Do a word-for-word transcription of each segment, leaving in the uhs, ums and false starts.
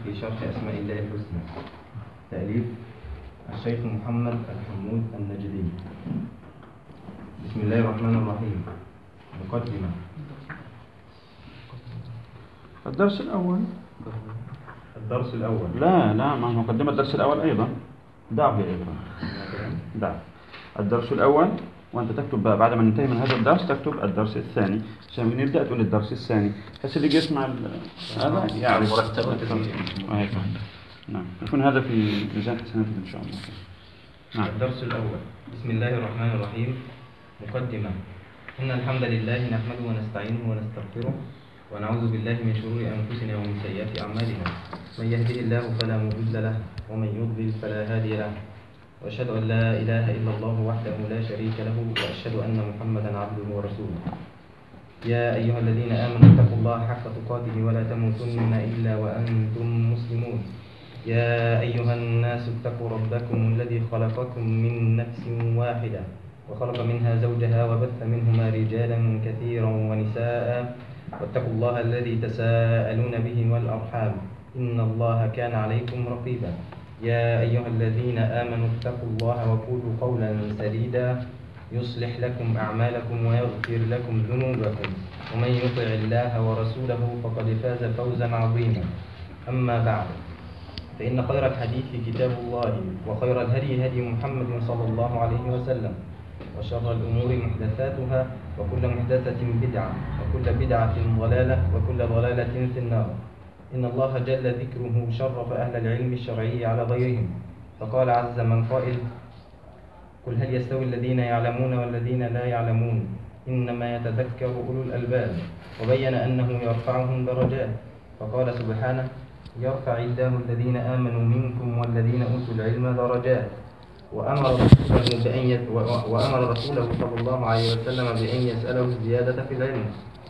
في شرح أسماء الله الحسنى، تأليف الشيخ محمد الحمود النجدي. بسم الله الرحمن الرحيم. مقدمة. الدرس الأول الدرس الأول لا لا ما مقدمة الدرس الأول أيضا دعه أيضا دع الدرس الأول، وأنت تكتب بعد ما ننتهي من هذا الدرس تكتب الدرس الثاني عشان نبدأ تقول الدرس الثاني، بس اللي يسمع هذا يعني مرتبة. نعم يكون هذا في ميزان حسناتك إن شاء الله. نعم. الدرس الأول. بسم الله الرحمن الرحيم. مقدمة. إن الحمد لله نحمده ونستعينه ونستغفره ونعوذ بالله من شرور أنفسنا ومن سيئات أعمالنا، من يهده الله فلا مضل له ومن يضلل فلا هادي له، وأشهد أن لا إله إلا الله وحده لا شريك له، وأشهد أن محمدا عبده ورسوله. يا أيها الذين آمنوا اتقوا الله حق تقاته ولا تموتن إلا وأنتم مسلمون. يا أيها الناس اتقوا ربكم الذي خلقكم من نفس واحدة وخلق منها زوجها وبث منهما رجالا كثيرا ونساء، واتقوا الله الذي تساءلون به والأرحام إن الله كان عليكم رقيبا. يا أيها الذين آمنوا اتقوا الله وقولوا قولا سديدا يصلح لكم أعمالكم ويغفر لكم ذنوبكم، ومن يطع الله ورسوله فقد فاز فوزا عظيما. أما بعد، فإن خير الحديث كتاب الله، وخير الهدي هدي محمد صلى الله عليه وسلم، وشر الأمور محدثاتها، وكل محدثة بدعة، وكل بدعة ضلالة، وكل ضلالة في النار. إن الله جل ذكره شرف أهل العلم الشرعي على غيرهم، فقال عز من قائل: قل هل يستوي الذين يعلمون والذين لا يعلمون إنما يتذكر أولو الألباب، وبين أنه يرفعهم درجات، فقال سبحانه: يرفع الله الذين آمنوا منكم والذين أوتوا العلم درجات. وأمر رسوله بأن ي... وأمر رسوله صلى الله عليه وسلم بأن يسأله الزيادة في العلم،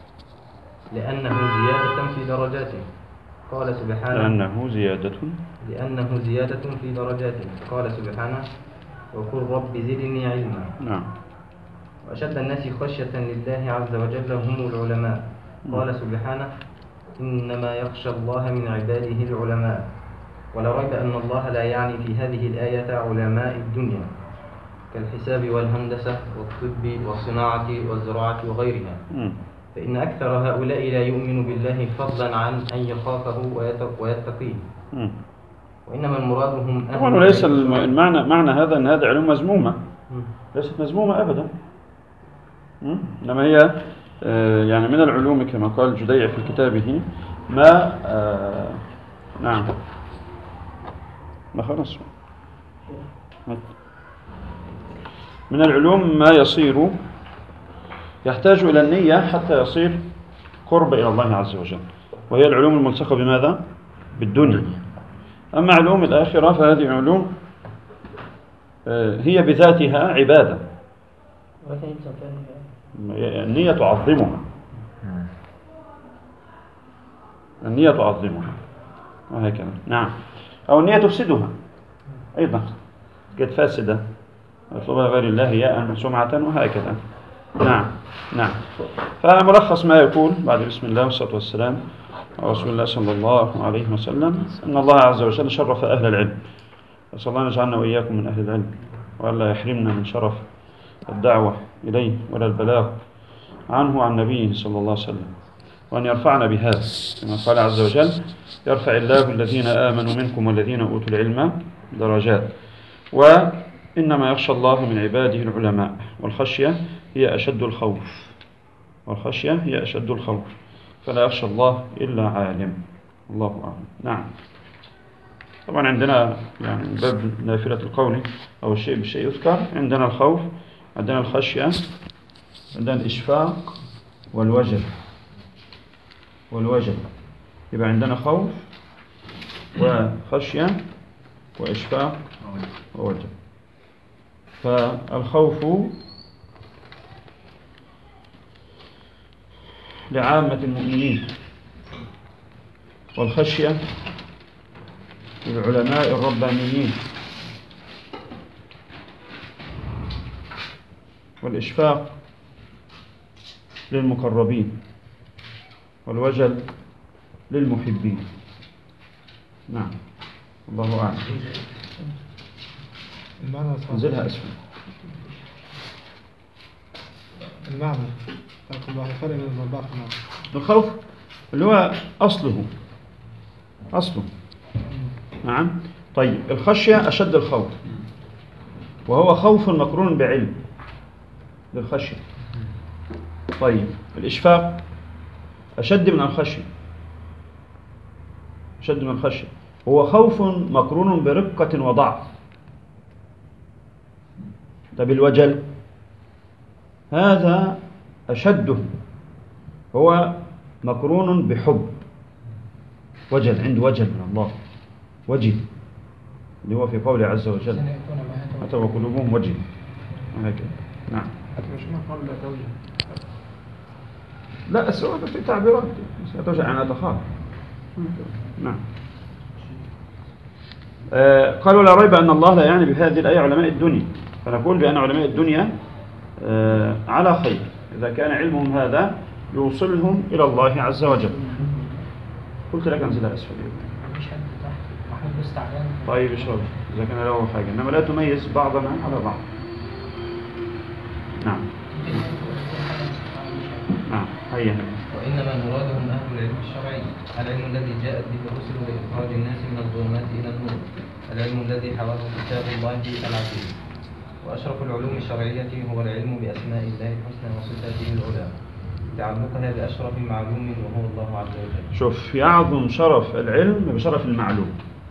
لأنه زيادة في درجاته. قال سبحانه: لأنه زيادة لأنه زيادة في درجاته. قال سبحانه: وقل رب زدني علما. نعم. وأشد الناس خشية لله عز وجل هم العلماء. قال سبحانه: إنما يخشى الله من عباده العلماء. ولا ريب أن الله لا يعني في هذه الآية علماء الدنيا كالحساب والهندسة والطب والصناعة والزراعة وغيرها، فإن أكثر هؤلاء لا يؤمن بالله فضلا عن أن يخافه ويتقيه، وإنما المراد هم طبعا. وليس المعنى معنى هذا أن هذه علوم مذمومة، ليست مذمومة أبدا، إنما هي يعني من العلوم كما قال جديع في كتابه ما آه نعم ما خلص من العلوم ما يصير يحتاج إلى النية حتى يصير قرب إلى الله عز وجل، وهي العلوم الملصقة بماذا؟ بالدنيا. أما علوم الآخرة فهذه علوم هي بذاتها عبادة، النية تعظمها، النية تعظمها وهكذا. نعم. أو النية تفسدها أيضا، قد فاسدة يطلبها غير الله ياء سمعة وهكذا. نعم نعم. فملخص ما يقول بعد بسم الله والصلاة والسلام على رسول الله صلى الله عليه وسلم أن الله عز وجل شرف أهل العلم، وصلى الله يجعلنا وإياكم من أهل العلم، وألا يحرمنا من شرف الدعوة إليه ولا البلاغ عنه عن نبيه صلى الله عليه وسلم، وأن يرفعنا بهذا كما قال عز وجل: يرفع الله الذين آمنوا منكم والذين أوتوا العلم درجات. وإنما يخشى الله من عباده العلماء، والخشية هي أشد الخوف، والخشية هي أشد الخوف، فلا يخشى الله إلا عالم. الله أعلم. نعم. طبعا عندنا يعني باب نافلة القول أو الشيء بالشيء يذكر، عندنا الخوف، عندنا الخشية، عندنا الإشفاق والوجل والوجل يبقى عندنا خوف وخشية وإشفاق ووجل. فالخوف لعامة المؤمنين، والخشية للعلماء الربانيين، والإشفاق للمقربين، والوجل للمحبين. نعم الله أعلم. المعنى صح. انزلها أسفل. المعنى كل واحد فرق بين الأربعة في المعنى. الخوف اللي هو أصله أصله نعم. طيب الخشية أشد الخوف، وهو خوف مقرون بعلم للخشية. طيب الإشفاق أشد من الخشية، أشد من الخشية، هو خوف مقرون برقة وضعف. طيب الوجل هذا أشده، هو مقرون بحب، وجل، عنده وجل من الله، وجل اللي هو في قوله عز وجل حتى وقلوبهم وجل وهكذا. نعم. مش مقام لا توجه. لا السؤال في تعبيرات توجع أنا تخاف. نعم. آه قالوا لا ريب أن الله لا يعني بهذه الآية علماء الدنيا، فنقول بأن علماء الدنيا آه على خير إذا كان علمهم هذا يوصلهم إلى الله عز وجل. قلت لك أنزلها أسفل. طيب اشرب إذا كان له حاجة، إنما لا تميز بعضنا على بعض. نعم. نعم هيا. وإنما مرادهم أهل العلم الشرعي، العلم الذي جاءت به الرسل لإخراج الناس من الظلمات إلى النور، العلم الذي حواه كتاب الله العزيز. وأشرف العلوم الشرعية هو العلم بأسماء الله الحسنى وصفاته العلى، تعلقها بأشرف معلوم وهو الله عز وجل. شوف يعظم شرف العلم بشرف المعلوم،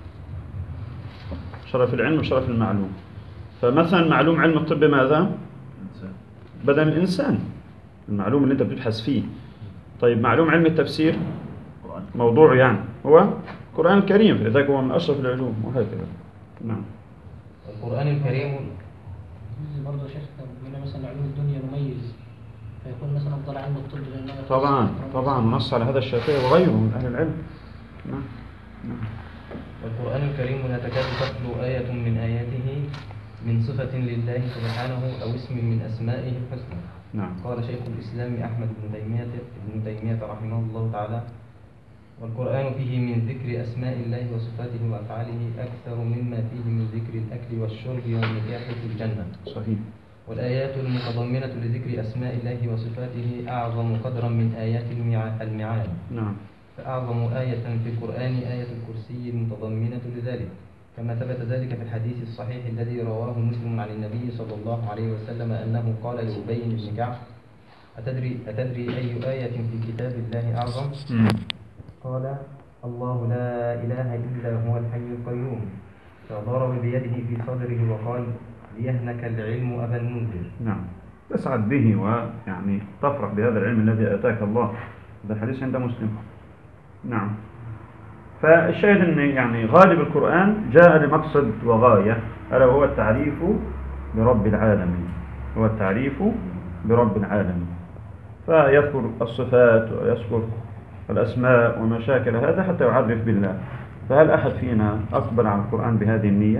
شرف العلم بشرف المعلوم. فمثلا معلوم علم الطب ماذا؟ بدن الإنسان، المعلوم اللي أنت بتبحث فيه. طيب معلوم علم التفسير موضوع يعني هو القرآن الكريم، فلذلك هو من أشرف العلوم وهكذا. نعم. القرآن الكريم برضه شيخ بيقول مثلا علوم الدنيا مميز، فيكون مثلا أفضل علم الطب لأنه طبعا طبعا نص على هذا الشافعي وغيره من أهل العلم. نعم. نعم. القرآن الكريم لا تكاد تخلو آية من آياته من صفة لله سبحانه أو اسم من أسمائه الحسنى. نعم. قال شيخ الإسلام أحمد بن تيمية ابن تيمية رحمه الله تعالى: والقرآن فيه من ذكر أسماء الله وصفاته وأفعاله أكثر مما فيه من ذكر الأكل والشرب والنكاح في الجنة. صحيح. والآيات المتضمنة لذكر أسماء الله وصفاته أعظم قدرا من آيات المعاد. نعم. فأعظم آية في القرآن آية الكرسي المتضمنة لذلك، كما ثبت ذلك في الحديث الصحيح الذي رواه مسلم عن النبي صلى الله عليه وسلم أنه قال لأبي بن كعب: أتدري, أتدري أي آية في كتاب الله أعظم؟ قال: الله لا إله إلا هو الحي القيوم. فضرب بيده في صدره وقال: ليهنك العلم أبا المنذر. نعم. تسعد به ويعني تفرح بهذا العلم الذي أتاك الله. هذا الحديث عند مسلم. نعم. فالشاهد أن يعني غالب القرآن جاء لمقصد وغاية، ألا وهو التعريف برب العالمين، هو التعريف برب العالمين. فيذكر الصفات ويذكر الأسماء وما شاكل هذا حتى يعرف بالله. فهل أحد فينا أقبل على القرآن بهذه النية؟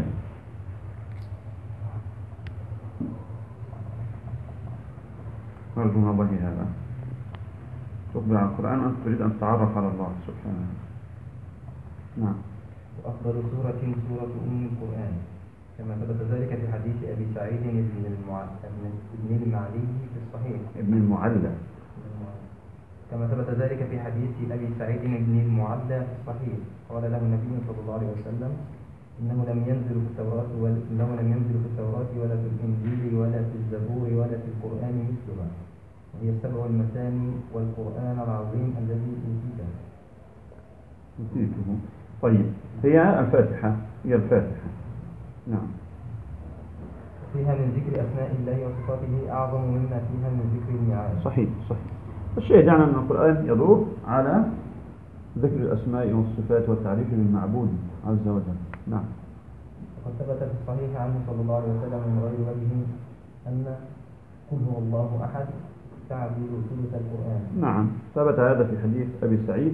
أرجو من الله هذا، تقبل على القرآن وأنت تريد أن تتعرف على الله سبحانه. نعم. وأفضل سورة سورة أم القرآن، كما ثبت ذلك في حديث أبي سعيد بن المعلي في الصحيح. ابن المعلى. كما ثبت ذلك في حديث أبي سعيد بن المعلى في الصحيح، قال له النبي صلى الله عليه وسلم: إنه لم ينزل في التوراة ولا إنه لم ينزل في التوراة ولا في الإنجيل ولا في الزبور ولا في القرآن مثلها، وهي السبع المثاني والقرآن العظيم الذي أوتيته. أوتيته. طيب هي الفاتحة، هي الفاتحة. نعم. فيها من ذكر أسماء الله وصفاته أعظم مما فيها من ذكر الميعاد. صحيح صحيح. الشيء يعني أن القرآن يدور على ذكر الأسماء والصفات والتعريف بالمعبود عز وجل. نعم. وقد ثبت في الصحيح عنه صلى الله عليه وسلم من غير وجه أن قل هو الله أحد تعدل ثلث القرآن. نعم ثبت هذا في حديث أبي سعيد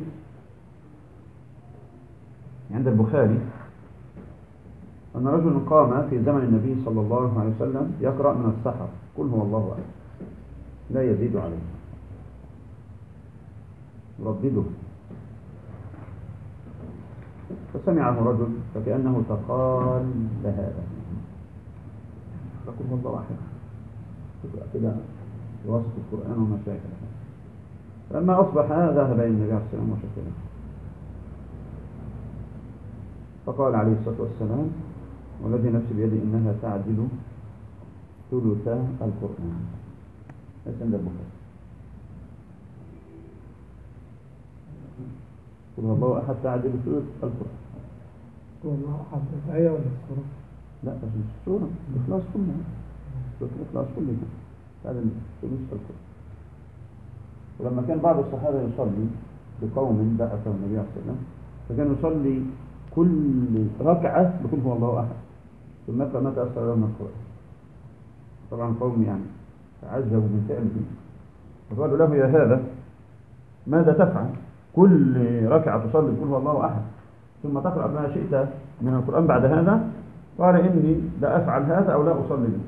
عند البخاري أن رجل قام في زمن النبي صلى الله عليه وسلم يقرأ من السحر قل هو الله أحد لا يزيد عليه، يردده. فسمعه رجل فكأنه تقال هذا، فقل هو الله أحد تقرأ كده وسط القرآن وما شاكل. فلما أصبح ذهب إلى النبي عليه السلام وشكله، فقال عليه الصلاة والسلام والذي نفسي بيدي إنها تعدل ثلث القرآن. ليس عند البخاري. قل هو الله أحد تعدل ثلث القرآن. قل الله أحد الآية ولا السورة؟ لا بس مش السورة، الإخلاص كلها، سورة الإخلاص كلها تعدل ثلث القرآن. ولما كان بعض الصحابة يصلي بقوم بعثهم النبي عليه الصلاة والسلام، فكان يصلي كل ركعة بقول هو الله أحد، ثم يقرأ ما تأثر له من القرآن. طبعا قوم يعني تعجبوا من فعله، فقالوا له يا هذا ماذا تفعل؟ كل ركعة تصلي بقول هو الله أحد ثم تقرأ ما شئت من القرآن بعد هذا؟ قال إني لا أفعل هذا أو لا أصلي به.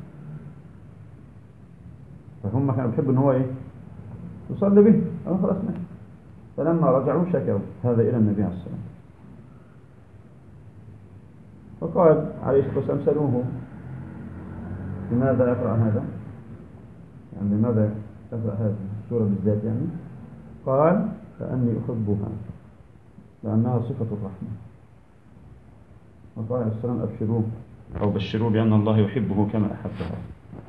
فهم كانوا بيحبوا إن هو إيه؟ يصلي به أو خلاص ماشي. فلما رجعوا شكوا هذا إلى النبي عليه الصلاة والسلام، فقال عليه الصلاة والسلام سألوه لماذا يقرأ هذا؟ يعني لماذا يقرأ هذه السورة بالذات يعني؟ قال فأني أحبها لأنها صفة الرحمة. وقال عليه الصلاة والسلام أبشروه أو بشروه بأن الله يحبه كما أحبها.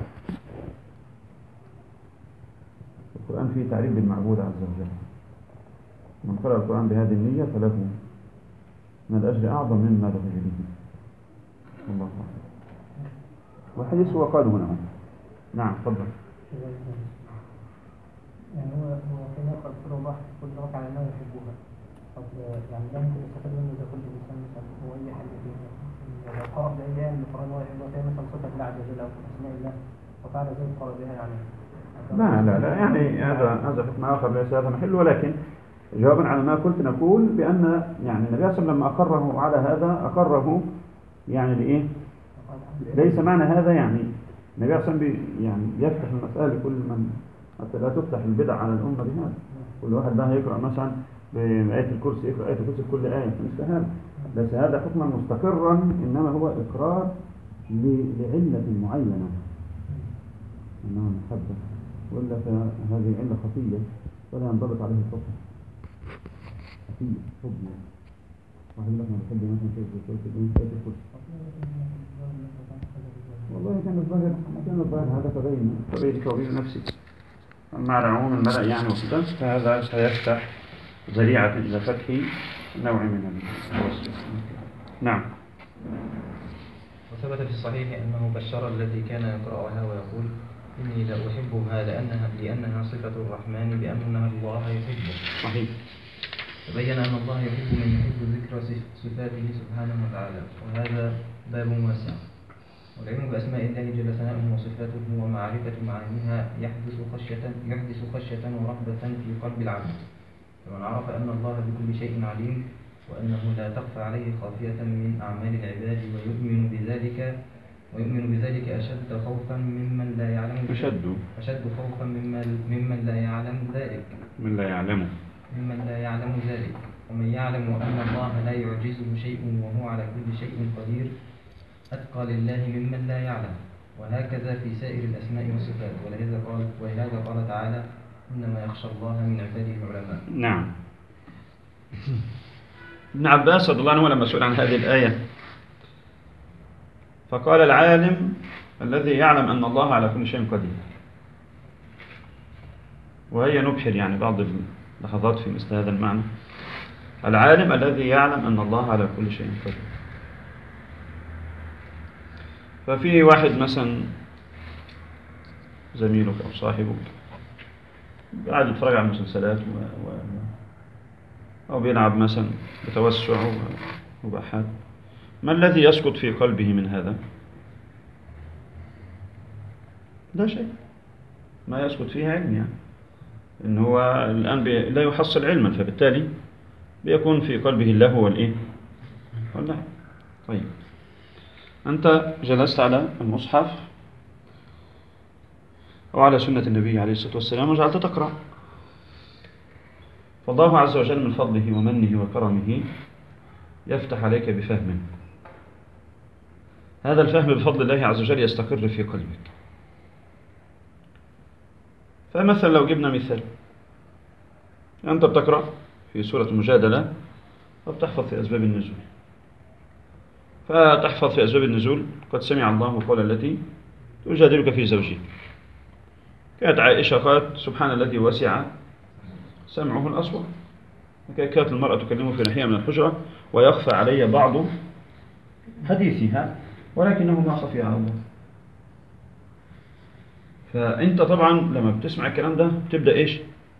القرآن فيه تعريف بالمعبود عز وجل. من قرأ القرآن بهذه النية فله من الأجر أعظم مما لغيره. الله أكبر. والحديث هو قاله هنا. نعم تفضل. يعني هو هو حين يقرأ سورة الله كل ركعة على أنه يحبها. طب يعني لا يمكن يستفاد منه إذا كل إنسان مثلا هو أي حاجة فيها. لو قرأ بأيام القرآن هو يحبها فيها مثلا صفة الله عز وجل أو أسماء الله وفعل ذلك قرأ بها يعني. لا لا لا يعني هذا هذا حكم آخر ليس هذا محل، ولكن جوابا على ما قلت نقول بأن يعني النبي صلى الله عليه وسلم لما أقره على هذا أقره يعني لإيه؟ ليس معنى هذا يعني النبي صلى الله عليه وسلم يعني يفتح المسألة لكل من حتى لا تفتح البدع على الأمة بهذا. كل واحد بقى يقرأ مثلا بآية الكرسي يقرأ آية الكرسي كل آية، مثل هذا ليس هذا حكما مستقرا، إنما هو إقرار لعلة معينة إنها محبة، ولا فهذه علة خفية ولا ينضبط عليه الحكم. خفية حب يعني واحد لك ما بحب مثلا كيف آية الكرسي والله كان الظاهر كان الظاهر هذا تبين تبين توبيل نفسي مع العموم الملأ يعني وكذا، فهذا سيفتح ذريعة إلى فتح نوع من الوصف. نعم. وثبت في الصحيح أنه بشر الذي كان يقرأها ويقول إني لا أحبها لأنها لأنها صفة الرحمن بأن الله يحبه. صحيح. تبين أن الله يحب من يحب ذكر صفاته سبحانه وتعالى، وهذا باب واسع. والعلم بأسماء الله جل ثناؤه وصفاته ومعرفة معانيها يحدث خشية يحدث خشية ورغبة في قلب العبد، فمن عرف أن الله بكل شيء عليم وأنه لا تخفى عليه خافية من أعمال العباد ويؤمن بذلك ويؤمن بذلك أشد خوفا ممن لا يعلم أشد أشد خوفا ممن ممن لا يعلم ذلك من لا يعلم ممن لا يعلم ذلك ومن يعلم أن الله لا يعجزه شيء وهو على كل شيء قدير أتقى لله ممن لا يعلم. وهكذا في سائر الأسماء والصفات، ولهذا قال ولهذا قال تعالى إنما يخشى الله من عباده العلماء. نعم. ابن عباس رضي الله عنه لما سئل عن هذه الآية فقال العالم الذي يعلم أن الله على كل شيء قدير، وهي نبحر يعني بعض اللحظات في مثل هذا المعنى. العالم الذي يعلم أن الله على كل شيء قدير. ففي واحد مثلا زميلك أو صاحبك قاعد يتفرج على المسلسلات و... و... أو بيلعب مثلا بتوسع وبحث، ما الذي يسقط في قلبه من هذا؟ لا شيء، ما يسقط فيه علم يعني إن هو الآن بي... لا يحصل علما، فبالتالي بيكون في قلبه اللهو والإيه واللعب. طيب أنت جلست على المصحف أو على سنة النبي عليه الصلاة والسلام وجعلت تقرأ، فالله عز وجل من فضله ومنه وكرمه يفتح عليك بفهم، هذا الفهم بفضل الله عز وجل يستقر في قلبك. فمثلا لو جبنا مثال، أنت بتقرأ في سورة المجادلة وبتحفظ في أسباب النزول، فتحفظ في أسباب النزول قد سمع الله قول التي تجادلك في زوجها. كانت عائشة قالت سبحان الذي وسع سمعه الأصوات، كانت المرأة تكلمه في ناحية من الحجرة ويخفى علي بعض حديثها ولكنه ما خفي على الله. فأنت طبعا لما بتسمع الكلام ده بتبدأ إيش؟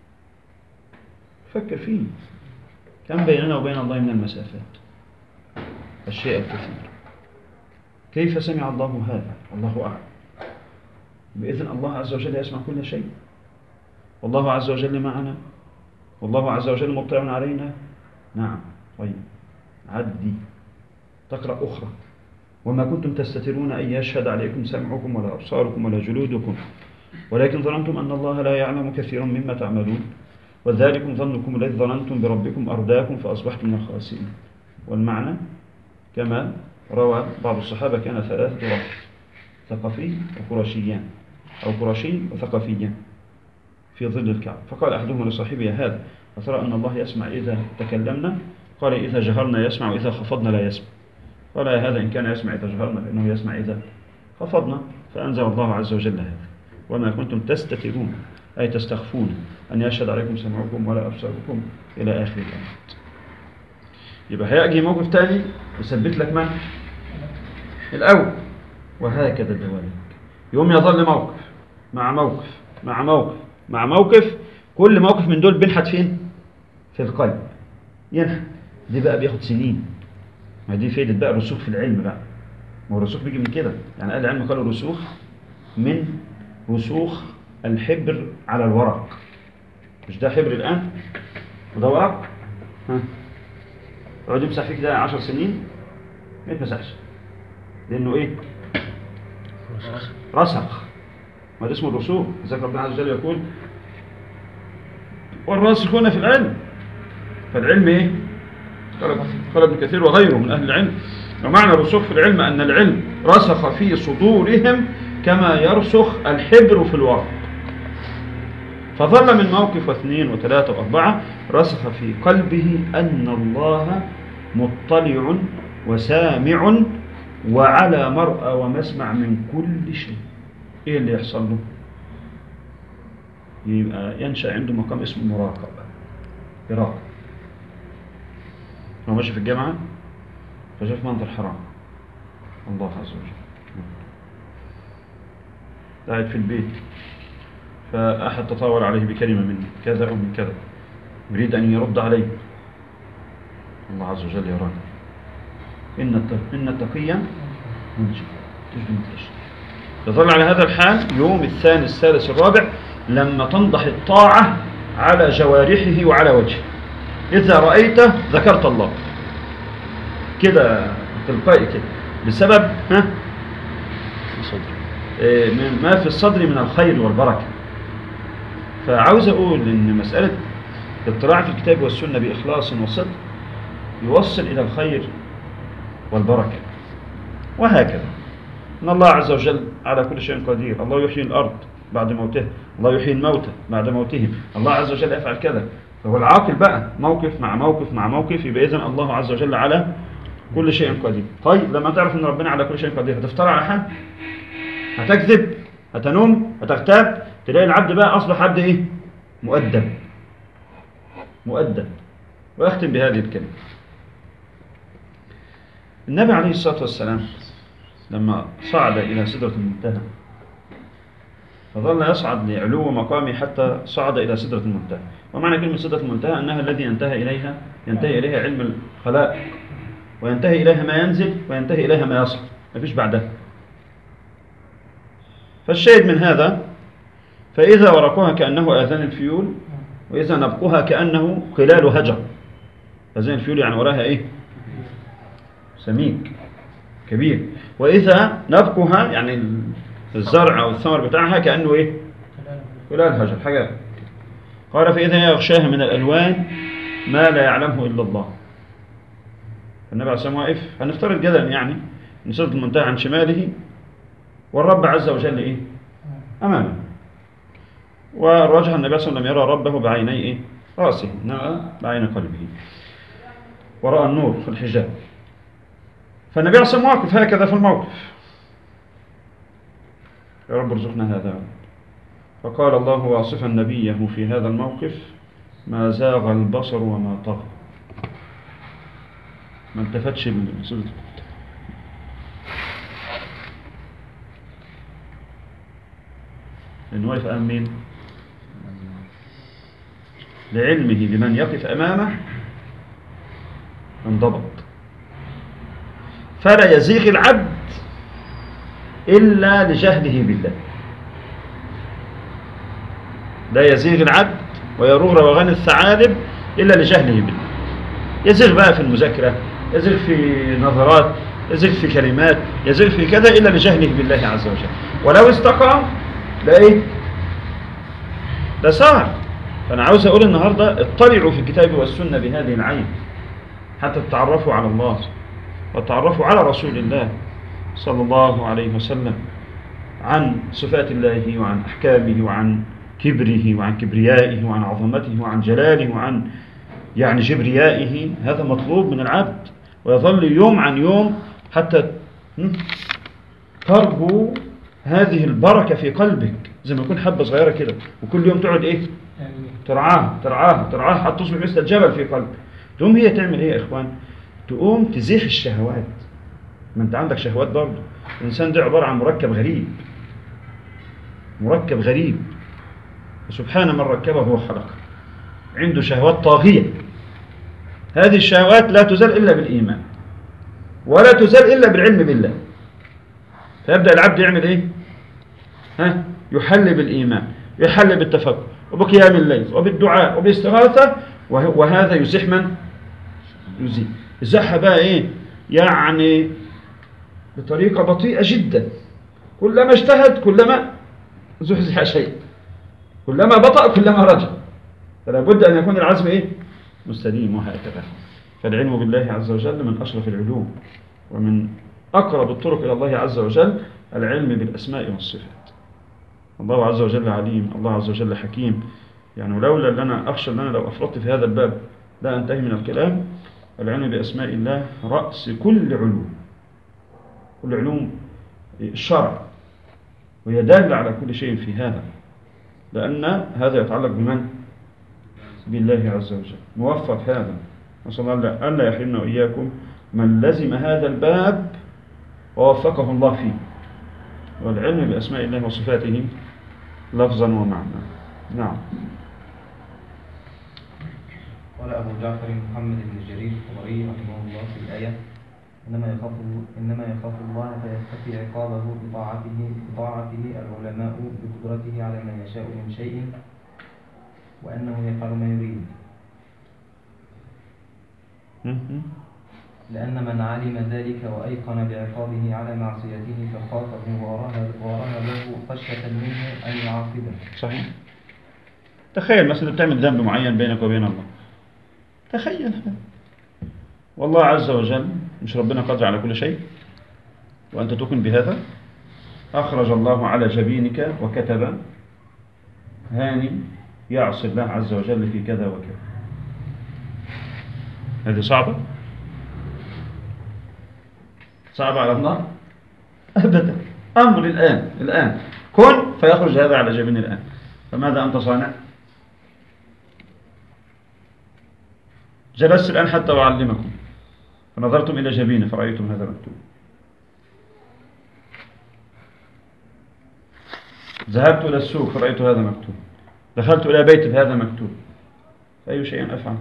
فكر فيه، كم بيننا وبين الله من المسافات، الشيء الكثير. كيف سمع الله هذا؟ الله أعلم. بإذن الله عز وجل يسمع كل شيء، والله عز وجل معنا، والله عز وجل مطلع علينا. نعم. طيب عدي تقرأ أخرى، وما كنتم تستترون أن يشهد عليكم سمعكم ولا أبصاركم ولا جلودكم ولكن ظننتم أن الله لا يعلم كثيرا مما تعملون وذلكم ظنكم الذي ظننتم بربكم أرداكم فأصبحتم من الخاسرين. والمعنى كما روى بعض الصحابة كان ثلاثة رهط، ثقفي وقرشيان أو قرشي وثقفيان في ظل الكعبة، فقال أحدهما لصاحبه هذا أترى أن الله يسمع إذا تكلمنا؟ قال إذا جهرنا يسمع وإذا خفضنا لا يسمع. قال يا هذا إن كان يسمع إذا جهرنا فإنه يسمع إذا خفضنا. فأنزل الله عز وجل هذا وما كنتم تستترون أي تستخفون أن يشهد عليكم سمعكم ولا أبصاركم إلى آخر الآيات. يبقى هيأجي موقف تاني يثبت لك من الأول، وهكذا الجوانب. يوم يظل موقف مع موقف مع موقف مع موقف، كل موقف من دول بينحت فين؟ في القلب، ينحت. دي بقى بياخد سنين، ما دي فايدة بقى رسوخ في العلم بقى. ما هو الرسوخ بيجي من كده، يعني أهل العلم قالوا رسوخ من رسوخ الحبر على الورق. مش ده حبر الآن وده ورق؟ ها اقعد يمسح فيك ده عشر سنين ما يتمسحش، لأنه إيه؟ رسخ. ما ده اسمه الرسوخ. ذكر ربنا عز وجل يقول والراسخون في العلم. فالعلم إيه؟ قال ابن كثير وغيره من أهل العلم، ومعنى الرسوخ في العلم أن العلم رسخ في صدورهم كما يرسخ الحبر في الورق. فظل من موقف واثنين وثلاثة وأربعة رسخ في قلبه أن الله مطلع وسامع وعلى مرأى ومسمع من كل شيء. إيه اللي يحصل له؟ يبقى ينشأ عنده مقام اسمه مراقبة، إراقة. هو ماشي في الجامعة فشاف منظر حرام، الله عز وجل. قاعد في البيت فأحد تطاول عليه بكلمة من كذا أو من كذا، يريد أن يرد عليه، الله عز وجل يرانا. إن التقيا منجي تجد متلش. يظل على هذا الحال يوم الثاني الثالث الرابع لما تنضح الطاعة على جوارحه وعلى وجهه. إذا رأيته ذكرت الله كده تلقائي كده، بسبب ها في صدر ما في الصدر من الخير والبركة. فعاوز أقول إن مسألة الاطلاع في الكتاب والسنة بإخلاص وصدق يوصل إلى الخير والبركة. وهكذا إن الله عز وجل على كل شيء قدير. الله يحيي الأرض بعد موته، الله يحيي الموتى بعد موتهم، الله عز وجل يفعل كذا. فهو العاقل بقى موقف مع موقف مع موقف، يبقى إذن الله عز وجل على كل شيء قدير. طيب لما تعرف إن ربنا على كل شيء قدير هتفترى على حد؟ هتكذب؟ هتنوم؟ هتغتاب؟ تلاقي العبد بقى أصبح عبد إيه؟ مؤدب مؤدب. وأختم بهذه الكلمة. النبي عليه الصلاة والسلام لما صعد إلى سدرة المنتهى فظل يصعد لعلو مقامه حتى صعد إلى سدرة المنتهى. ومعنى كلمة سدرة المنتهى أنها الذي ينتهي إليها ينتهي إليها علم الخلائق، وينتهي إليها ما ينزل، وينتهي إليها ما يصل، ما فيش بعدها. فالشاهد من هذا فإذا ورقها كأنه آذان الفيول، وإذا نبقها كأنه قلال هجر. آذان الفيول يعني وراها إيه؟ سميك كبير. وإذا نبقها يعني الزرع أو الثمر بتاعها كأنه إيه؟ قلال هجر حاجة. قال فإذا يغشاها من الألوان ما لا يعلمه إلا الله. النبي عليه الصلاة والسلام واقف، هنفترض جدلا يعني ان سدرة المنتهى عن شماله والرب عز وجل ايه امامه، والراجح النبي صلى الله عليه وسلم لم يرى ربه بعيني ايه راسه، انما بعين قلبه، وراى النور في الحجاب. فالنبي عليه الصلاة والسلام واقف هكذا في الموقف، يا رب ارزقنا هذا. فقال الله واصفا نبيه في هذا الموقف: ما زاغ البصر وما طغى. ما التفتش الصدق. لأنه واقف أمام مين؟ لعلمه بمن يقف أمامه انضبط. فلا يزيغ العبد إلا لجهله بالله. لا يزيغ العبد ويروغ روغان الثعالب إلا لجهله بالله. يزيغ بقى في المذاكرة، يزيغ في نظرات، يزيغ في كلمات، يزيغ في كذا إلا لجهله بالله عز وجل. ولو استقام لا إيه؟ لا سار. فأنا عاوز أقول النهاردة اطلعوا في الكتاب والسنة بهذه العين حتى تتعرفوا على الله وتعرفوا على رسول الله صلى الله عليه وسلم، عن صفات الله وعن أحكامه وعن كبره وعن كبريائه وعن عظمته وعن جلاله وعن يعني جبريائه. هذا مطلوب من العبد، ويظل يوم عن يوم حتى تربو هذه البركة في قلبك، زي ما يكون حبة صغيرة كده وكل يوم تقعد ايه ترعاها ترعاها ترعاها حتى تصبح مثل الجبل في قلبك. تقوم هي تعمل ايه يا اخوان؟ تقوم تزيح الشهوات. ما انت عندك شهوات برضه. الانسان ده عبارة عن مركب غريب، مركب غريب، سبحان من ركبه وخلقه. عنده شهوات طاغية. هذه الشهوات لا تزال إلا بالإيمان، ولا تزال إلا بالعلم بالله. فيبدأ العبد يعمل إيه؟ ها؟ يحل بالإيمان، يحل بالتفكر وبقيام الليل وبالدعاء وبالاستغاثة، وهذا يزيح من؟ يزيح. يزيحها بقى إيه؟ يعني بطريقة بطيئة جدا. كلما اجتهد كلما زحزح شيء، كلما بطأ كلما رجع. فلا بد أن يكون العزم إيه؟ مستديم وهكذا. فالعلم بالله عز وجل من أشرف العلوم، ومن أقرب الطرق إلى الله عز وجل العلم بالأسماء والصفات. الله عز وجل عليم، الله عز وجل حكيم. يعني ولولا أن أنا أخشى أن أنا لو أفرطت في هذا الباب لا أنتهي من الكلام. العلم بأسماء الله رأس كل علوم، كل علوم الشرع، وهي دالة على كل شيء في هذا، لأن هذا يتعلق بمن؟ بالله عز وجل. موفق هذا، نسأل الله أن لا يحرمنا وإياكم من لزم هذا الباب ووفقه الله فيه، والعلم بأسماء الله وصفاته لفظا ومعنى. نعم. قال أبو جعفر محمد بن جرير الطبري رحمه الله في الآية: إنما يخاف إنما يخاف الله فيستحي عقابه بطاعته بطاعته العلماء بقدرته على ما يشاء من شيء، وأنه يفعل ما يريد. لأن من علم ذلك وأيقن بعقابه على معصيته فخافه ورهب له خشية منه أن يعاقبه. صحيح. تخيل مثلا بتعمل ذنب معين بينك وبين الله، تخيل، والله عز وجل مش ربنا قادر على كل شيء وأنت تؤمن بهذا؟ أخرج الله على جبينك وكتب: هاني يعصي الله عز وجل في كذا وكذا. هذه صعبة؟ صعبة على الله؟ أبدا. أمر الآن الآن كن فيخرج هذا على جبين الآن. فماذا أنت صانع؟ جلست الآن حتى أعلمكم فنظرتم إلى جبينه فرأيتم هذا مكتوب. ذهبت إلى السوق فرأيت هذا مكتوب. دخلت إلى بيت هذا مكتوب. فأي شيء أفعل؟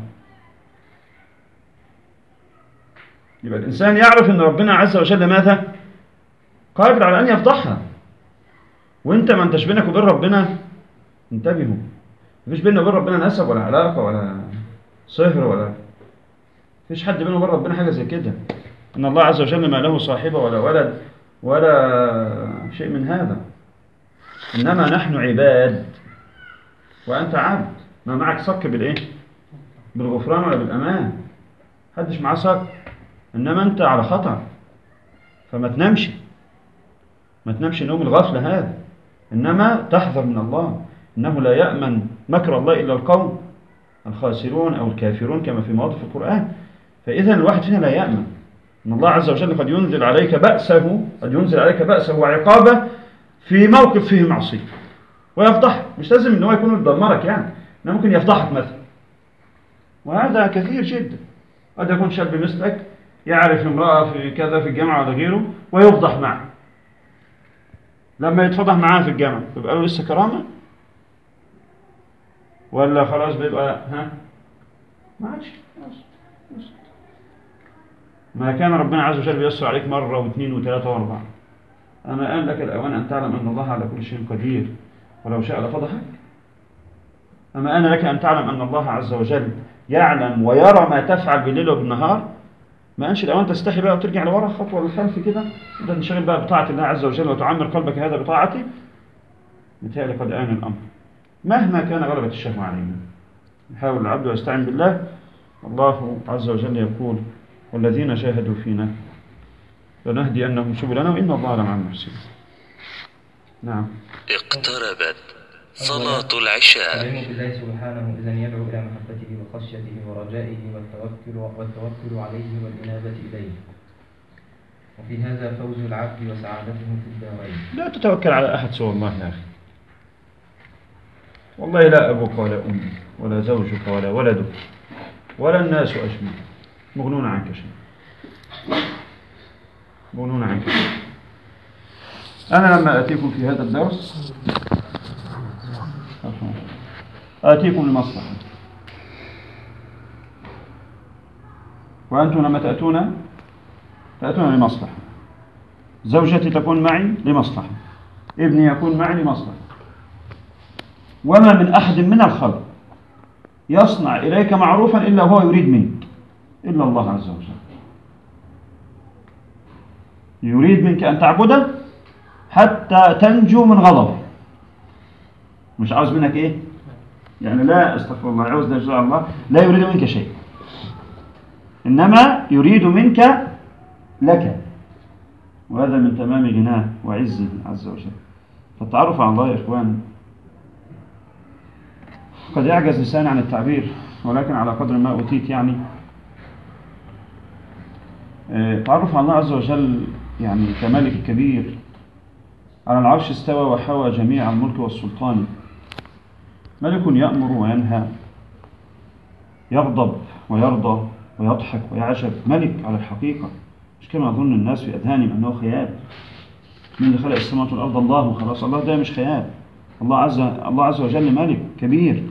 يبقى الإنسان يعرف أن ربنا عز وجل ماذا؟ قادر على أن يفضحها. وانت ما انتش بينك وبين ربنا، انتبهوا، مفيش بيننا وبين ربنا نسب ولا علاقة ولا صهر، ولا فيش حد بينه وبين ربنا حاجة زي كده. ان الله عز وجل ما له صاحبة ولا ولد ولا شيء من هذا. انما نحن عباد وانت عبد. ما معك صك بالايه؟ بالغفران ولا بالامان. حدش معاه صك. إنما أنت على خطر، فما تنامش، ما تنامش نوم الغفلة هذا، إنما تحذر من الله. إنه لا يأمن مكر الله إلا القوم الخاسرون أو الكافرون كما في مواضع في القرآن. فإذا الواحد فينا لا يأمن إن الله عز وجل قد ينزل عليك بأسه، قد ينزل عليك بأسه وعقابه في موقف فيه معصية ويفضحك. مش لازم إن هو يكون يدمرك يعني، إنه ممكن يفضحك مثلا، وهذا كثير جدا. قد يكون شاب مثلك يعرف امرأة في كذا في الجامعة ولا غيره ويفضح معه، لما يتفضح معاه في الجامعة يبقى له لسه كرامة ولا خلاص بيبقى ها ما عادش. ما كان ربنا عز وجل بيسر عليك مرة واثنين وثلاثة واربعة. أما آن لك الأوان أن تعلم أن الله على كل شيء قدير ولو شاء لفضحك. أما آن لك أن تعلم أن الله عز وجل يعلم ويرى ما تفعل بالليل وبالنهار. ما أنش الأوان تستحي بقى وترجع لورا خطوة للخلف كده، أنت تنشغل بقى بطاعة الله عز وجل وتعمر قلبك هذا بطاعته. متهيألي قد آن الأمر مهما كان غلبة الشهوة علينا. نحاول العبد ويستعين بالله. الله عز وجل يقول: والذين جاهدوا فينا لنهدينهم سبلنا وإن الله لمع المحسنين. نعم. اقتربت صلاة العشاء. العلم بالله سبحانه إذن يدعو إلى محبته وخشيته ورجائه والتوكل والتوكل عليه والإنابة إليه، وفي هذا فوز العبد وسعادته في الدارين. لا تتوكل على أحد سوى الله يا أخي، والله لا أبوك ولا أمك ولا زوجك ولا ولدك ولا الناس أجمعين مغنون عنك شيء، مغنون عنك شيء. أنا لما أتيكم في هذا الدرس آتيكم لمصلحة، وأنتم لما تأتون تأتون لمصلحة. زوجتي تكون معي لمصلحة، ابني يكون معي لمصلحة. وما من أحد من الخلق يصنع إليك معروفا إلا هو يريد منك، إلا الله عز وجل يريد منك أن تعبده حتى تنجو من غضبه. مش عاوز منك إيه؟ يعني لا استغفر الله، عاوز نجزاء الله، لا يريد منك شيء، إنما يريد منك لك، وهذا من تمام غناه وعزه عز وجل. فالتعرف على الله يا إخوان قد يعجز لسان عن التعبير، ولكن على قدر ما أوتيت يعني. تعرف على الله عز وجل يعني كمالك الكبير على العرش استوى وحوى جميع الملك والسلطان، ملك يأمر وينهى، يغضب ويرضى ويضحك ويعجب، ملك على الحقيقة، مش كما أظن الناس في أذهانهم أنه خيال. من اللي خلق السماوات والأرض؟ الله، خلاص الله ده مش خيال. الله عز الله عز وجل ملك كبير،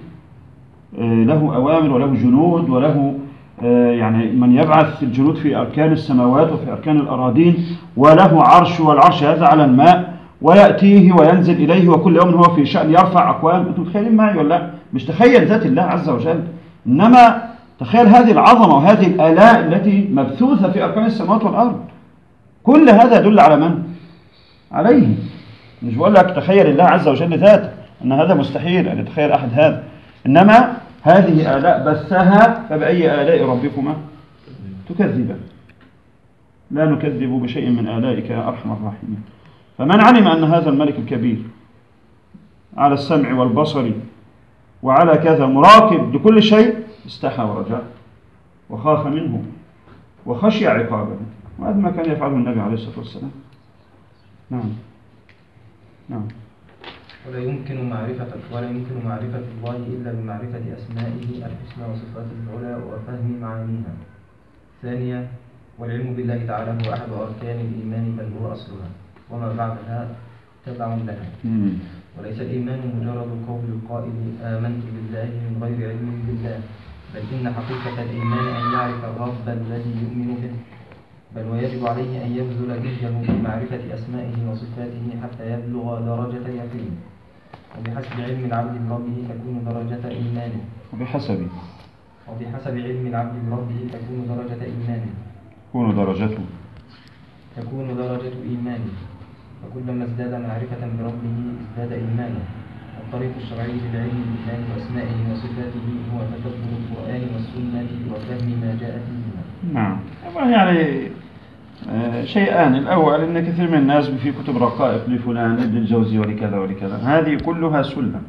له أوامر وله جنود وله يعني من يبعث الجنود في أركان السماوات وفي أركان الأراضين، وله عرش، والعرش هذا على الماء، ويأتيه وينزل إليه، وكل يوم هو في شأن يرفع أقوام. أنتم متخيلين معي ولا لا؟ مش تخيل ذات الله عز وجل، إنما تخيل هذه العظمة وهذه الآلاء التي مبثوثة في أركان السماوات والأرض. كل هذا يدل على من؟ عليه. مش بقول لك تخيل الله عز وجل ذاته، أن هذا مستحيل أن يتخيل أحد هذا، إنما هذه آلاء بثها، فبأي آلاء ربكما تكذبان؟ لا نكذب بشيء من آلائك يا أرحم الراحمين. فمن علم أن هذا الملك الكبير على السمع والبصر وعلى كذا مراقب لكل شيء، استحى ورجاء وخاف منه وخشي عقابه، وهذا ما كان يفعله النبي عليه الصلاة والسلام. نعم نعم. ولا يمكن معرفة ولا يمكن معرفة الله إلا بمعرفة أسمائه الحسنى وصفاته العلى وفهم معانيها. ثانيا، والعلم بالله تعالى هو أحد أركان الإيمان بل هو أصلها، وما بعدها تبع لها. وليس الإيمان مجرد قول القائل آمنت بالله من غير علم بالله، بل إن حقيقة الإيمان أن يعرف الرب الذي يؤمن به، بل ويجب عليه أن يبذل جهده في معرفة أسمائه وصفاته حتى يبلغ درجة اليقين. وبحسب علم العبد بربه تكون درجة إيمانه وبحسب وبحسب علم العبد بربه تكون درجة إيمانه تكون درجته تكون درجة إيمانه فكلما ازداد معرفة بربه ازداد إيمانه. الطريق الشرعي للعلم بالله وأسمائه وصفاته هو تدبر القرآن والسنة وفهم ما جاء فيهما. نعم. يعني آه، شيئان. الأول أن كثير من الناس في كتب رقائق لفلان ابن الجوزي ولكذا ولكذا، هذه كلها سلم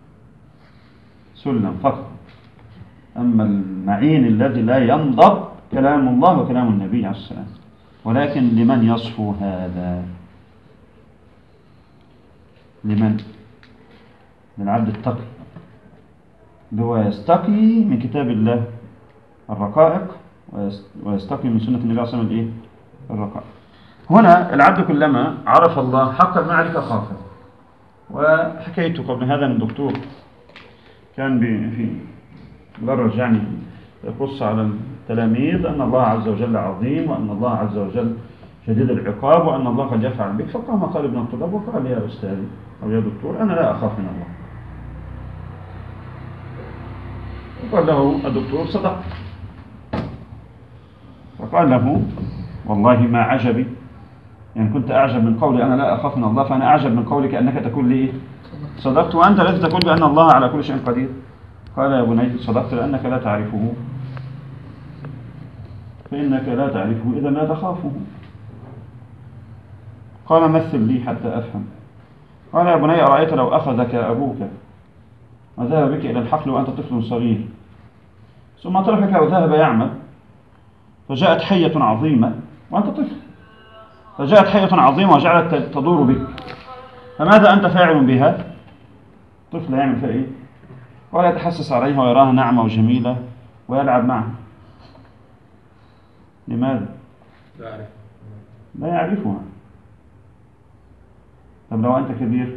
سلم فقط. أما المعين الذي لا ينضب كلام الله وكلام النبي عليه السلام. ولكن لمن يصفو هذا؟ لمن؟ للعبد التقي اللي هو يستقي من كتاب الله الرقائق ويستقي من سنة النبي عليه الصلاة والسلام الإيه؟ الرقائق. هنا العبد كلما عرف الله حق المعرفة خافه. وحكيت قبل هذا من دكتور كان في درج يعني يقص على التلاميذ أن الله عز وجل عظيم، وأن الله عز وجل شديد العقاب، وأن الله قد يفعل بك. فقام قال ابن الطلاب وقال يا أستاذي أو يا دكتور أنا لا أخاف من الله. وقال له الدكتور صدق. وقال له والله ما عجبي، يعني كنت أعجب من قولي أنا لا أخاف من الله، فأنا أعجب من قولك أنك تقول لي صدقت وأنت الذي تقول بأن الله على كل شيء قدير. قال يا بني صدقت لأنك لا تعرفه، فإنك لا تعرفه إذا لا تخافه. قال مثل لي حتى أفهم. قال يا بني أرأيت لو أخذك أبوك وذهب بك إلى الحقل وأنت طفل صغير، ثم تركك وذهب يعمل، فجاءت حية عظيمة وأنت طفل، فجاءت حية عظيمة وجعلت تدور بك، فماذا أنت فاعل بها؟ طفل يعمل فيها إيه؟ ولا يتحسس عليها ويراها ناعمة وجميلة ويلعب معها. لماذا؟ لا يعرفها. طب لو أنت كبير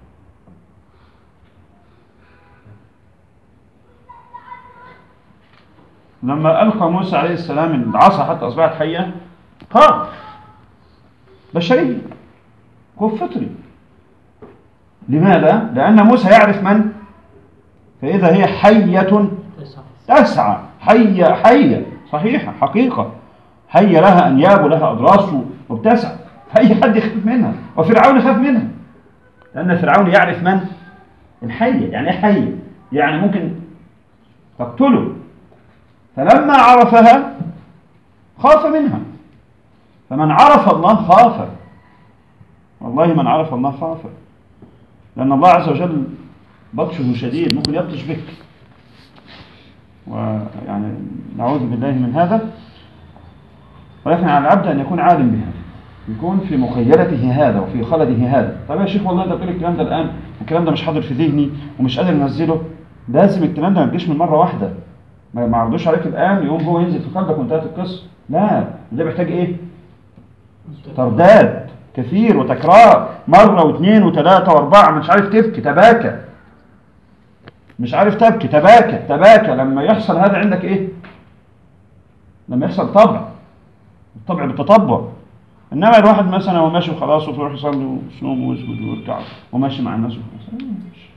لما ألقى موسى عليه السلام العصا حتى أصبحت حية خاف بشري، خوف فطري. لماذا؟ لأن موسى يعرف من؟ فإذا هي حية تسعى، حية حية صحيحة حقيقة، حية لها أنياب ولها أضراس وبتسعى، فأي حد يخاف منها. وفرعون خاف منها لأن فرعون يعرف من؟ الحية. يعني إيه حية؟ يعني ممكن تقتله. فلما عرفها خاف منها. فمن عرف الله خاف، والله من عرف الله خاف، لأن الله عز وجل بطشه شديد، ممكن يبطش بك. ويعني نعوذ بالله من هذا. ولكن على العبد أن يكون عالم بها، يكون في مخيلته هذا وفي خلده هذا. طيب يا شيخ والله أنت بتقول الكلام ده الآن والكلام ده مش حاضر في ذهني ومش قادر انزله. لازم الكلام ده ما يجيش من مرة واحدة، ما يعرضوش عليك الآن يقوم هو ينزل في قلبك وانتهت القصة. لا، ده محتاج إيه؟ ترداد كثير وتكرار، مرة واثنين وثلاثة واربعة. مش عارف تبكي تباكى، مش عارف تبكي تباكى تباكى. لما يحصل هذا عندك إيه؟ لما يحصل طبع، الطبع بالتطبع. إنما الواحد مثلا هو ماشي وخلاص ويروح يصلي ويصوم ويسجد ويركع وماشي مع الناس وخلاص،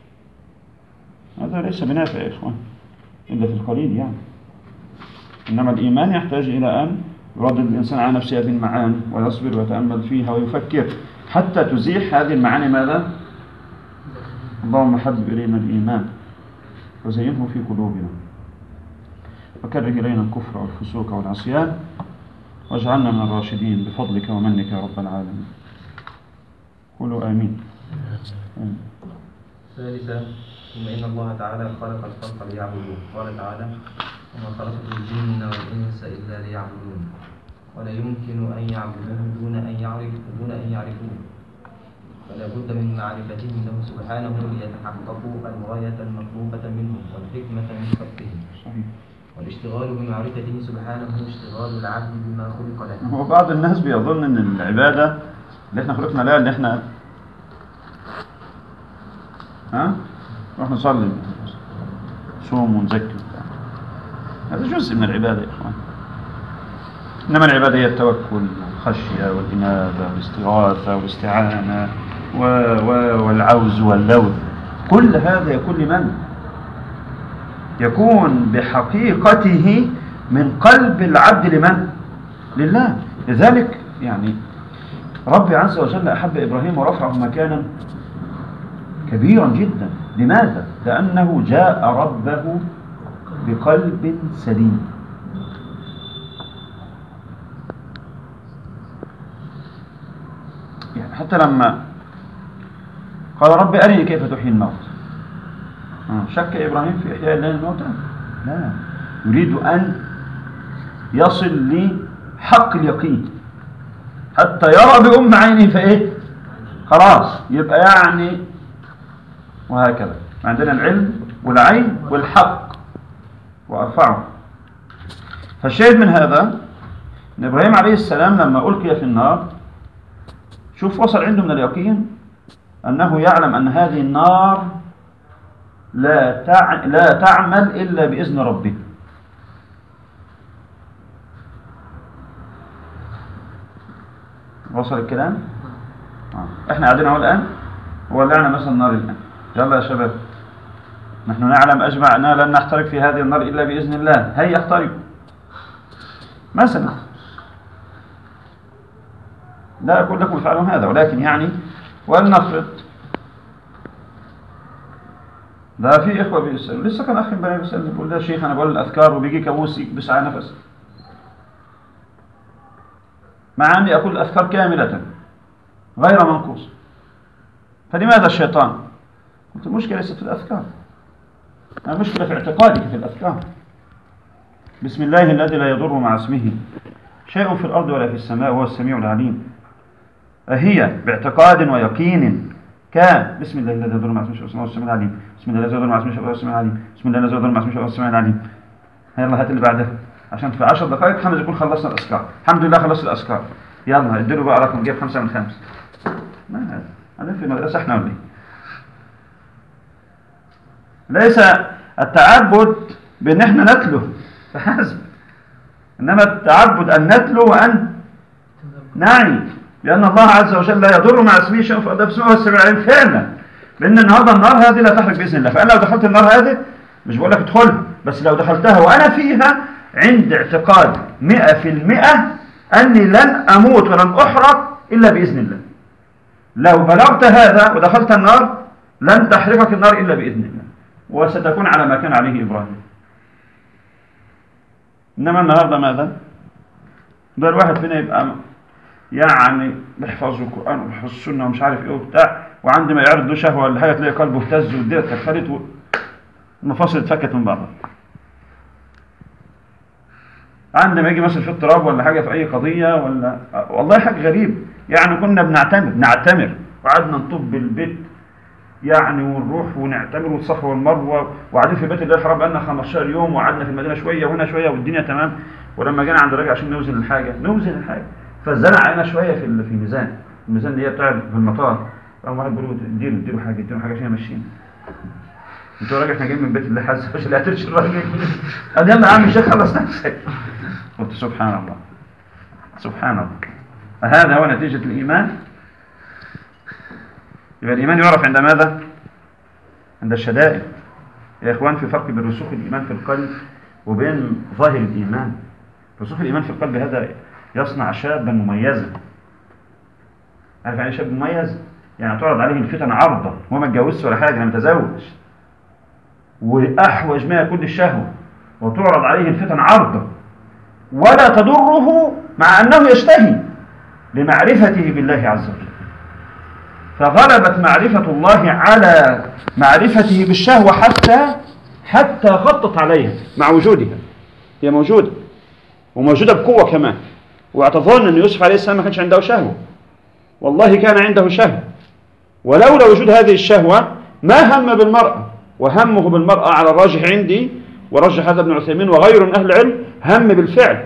هذا ليس بنافع يا إخوان إلا في القليل يعني. إنما الإيمان يحتاج إلى أن يردد الإنسان على نفسه هذه المعاني ويصبر ويتأمل فيها ويفكر حتى تزيح هذه المعاني. ماذا؟ اللهم حبب إلينا الإيمان وزينه في قلوبنا وكره إلينا الكفر والفسوق والعصيان واجعلنا من الراشدين بفضلك ومنك يا رب العالمين. قولوا آمين. آمين. ثالثا، ثم إن الله تعالى خلق الخلق ليعبدوه. قال تعالى: وما خلقت الجن والإنس إلا ليعبدون. ولا يمكن أن يعبدوه دون أن يعرفوا دون أن يعرفوه، فلا بد من معرفتهم له سبحانه ليتحققوا الغاية المطلوبة منهم والحكمة من خلقهم. والاشتغال بمعرفته سبحانه اشتغال العبد بما خلق له. هو بعض الناس بيظن ان العبادة اللي احنا خلقنا لها اللي احنا ها نروح نصلي صوم ونزكي، هذا جزء من العبادة يا اخوان. انما العبادة هي التوكل والخشية والإنابة والاستغاثة والاستعانة و... و... والعوز واللوذ. كل هذا يكون لمن؟ يكون بحقيقته من قلب العبد لمن؟ لله. لذلك يعني ربي عز وجل أحب إبراهيم ورفعه مكانا كبيرا جدا. لماذا؟ لأنه جاء ربه بقلب سليم. يعني حتى لما قال رب أرني كيف تحيي الموت، شك إبراهيم في إحياء الله الموتى؟ لا، يريد أن يصل لحق اليقين حتى يرى بأم عينه فإيه خلاص يبقى يعني. وهكذا عندنا العلم والعين والحق وأرفعه. فالشاهد من هذا أن إبراهيم عليه السلام لما ألقي في النار، شوف وصل عنده من اليقين أنه يعلم أن هذه النار لا تع... لا تعمل إلا بإذن ربه. وصل الكلام؟ آه. احنا قاعدين اهو الآن ولعنا مثلا النار الآن، يلا يا شباب نحن نعلم أجمع أننا لن نحترق في هذه النار إلا بإذن الله، هيا احترق مثلا. لا أقول لكم افعلوا هذا، ولكن يعني ولنفرض ده في إخوة بيسألوا، لسه كان أخي بني بيسألني بيقول ده شيخ أنا بقول الأذكار وبيجي كابوس يكبس على نفسه، مع أني أقول الأذكار كاملة غير منقوص، فلماذا الشيطان؟ قلت المشكلة ليست في الأذكار، المشكلة في اعتقادك في الأذكار. بسم الله الذي لا يضر مع اسمه شيء في الأرض ولا في السماء وهو السميع العليم، فهي باعتقاد ويقين كان بسم الله الذي يضر مع اسمه وهو السميع العليم، بسم الله الذي يضر مع اسمه وهو السميع العليم، بسم الله الذي يضر مع اسمه وهو السميع العليم. يلا هات اللي بعدها عشان في عشر دقائق حمد يكون خلصنا الأذكار. الحمد لله خلصت الأذكار، يلا اديله بقى رقم جيب خمسة من خمسة. ما هذا هذا في المدرسة احنا ولا ليس التعبد بأن احنا نتلو فحسب، إنما التعبد أن نتلو وأن نعي، لأن الله عز وجل لا يضر مع اسمه شيء فقد بسمه السميع العليم فعلا، لأن النهارده النار هذه لا تحرق بإذن الله. فأنا لو دخلت النار هذه مش بقول لك ادخلها، بس لو دخلتها وأنا فيها عند اعتقاد مئة في المئة أني لن أموت ولن أحرق إلا بإذن الله. لو بلغت هذا ودخلت النار لن تحرقك النار إلا بإذن الله، وستكون على ما كان عليه إبراهيم. إنما النهارده ماذا؟ ده الواحد فينا يبقى يعني بيحفظ القرآن وبيحفظ السنة ومش عارف إيه وبتاع، وعندما يعرض له شهوة ولا حاجة تلاقي قلبه اهتز والدنيا اتكفلت والمفاصل اتفكت من بعضها. عندما يجي مثلا في اضطراب ولا حاجة في أي قضية ولا والله حاجة غريب، يعني كنا بنعتمر نعتمر وقعدنا نطب بالبيت يعني ونروح ونعتمر والصفا والمروة وقاعدين في بيت الله الحرام بقالنا خمستاشر يوم، وقعدنا في المدينة شوية وهنا شوية والدنيا تمام، ولما جينا عند الراجل عشان نوزن الحاجة نوزن الحاجة فزنق علينا شوية في في الميزان، الميزان اللي هي بتاع في المطار، قام واحد بيقول له اديله اديله حاجة اديله حاجة عشان ماشيين. انتوا راجل احنا جايين من بيت الله حاسس مش لا ترش الراجل قال يلا يا عم الشيخ خلص نفسك. قلت سبحان الله سبحان الله. هذا هو نتيجة الإيمان. يبقى الإيمان يعرف عند ماذا؟ عند الشدائد. يا إخوان في فرق بين رسوخ الإيمان في القلب وبين ظاهر الإيمان. رسوخ الإيمان في القلب هذا يصنع شابا مميزا. عارف يعني شاب مميز؟ يعني تعرض عليه الفتن عرضا، هو ما اتجوزش ولا حاجة، أنا متزوج وأحوج ما يكون للشهوة، وتعرض عليه الفتن عرضا ولا تضره مع أنه يشتهي لمعرفته بالله عز وجل. فغلبت معرفة الله على معرفته بالشهوة حتى حتى غطت عليها مع وجودها. هي موجودة وموجودة بقوة كمان، واعتظرنا أن يوسف عليه السلام ما كانش عنده شهوة، والله كان عنده شهوة، ولولا وجود هذه الشهوة ما هم بالمرأة، وهمه بالمرأة على الراجح عندي ورجح هذا ابن عثيمين وغيره من أهل العلم هم بالفعل،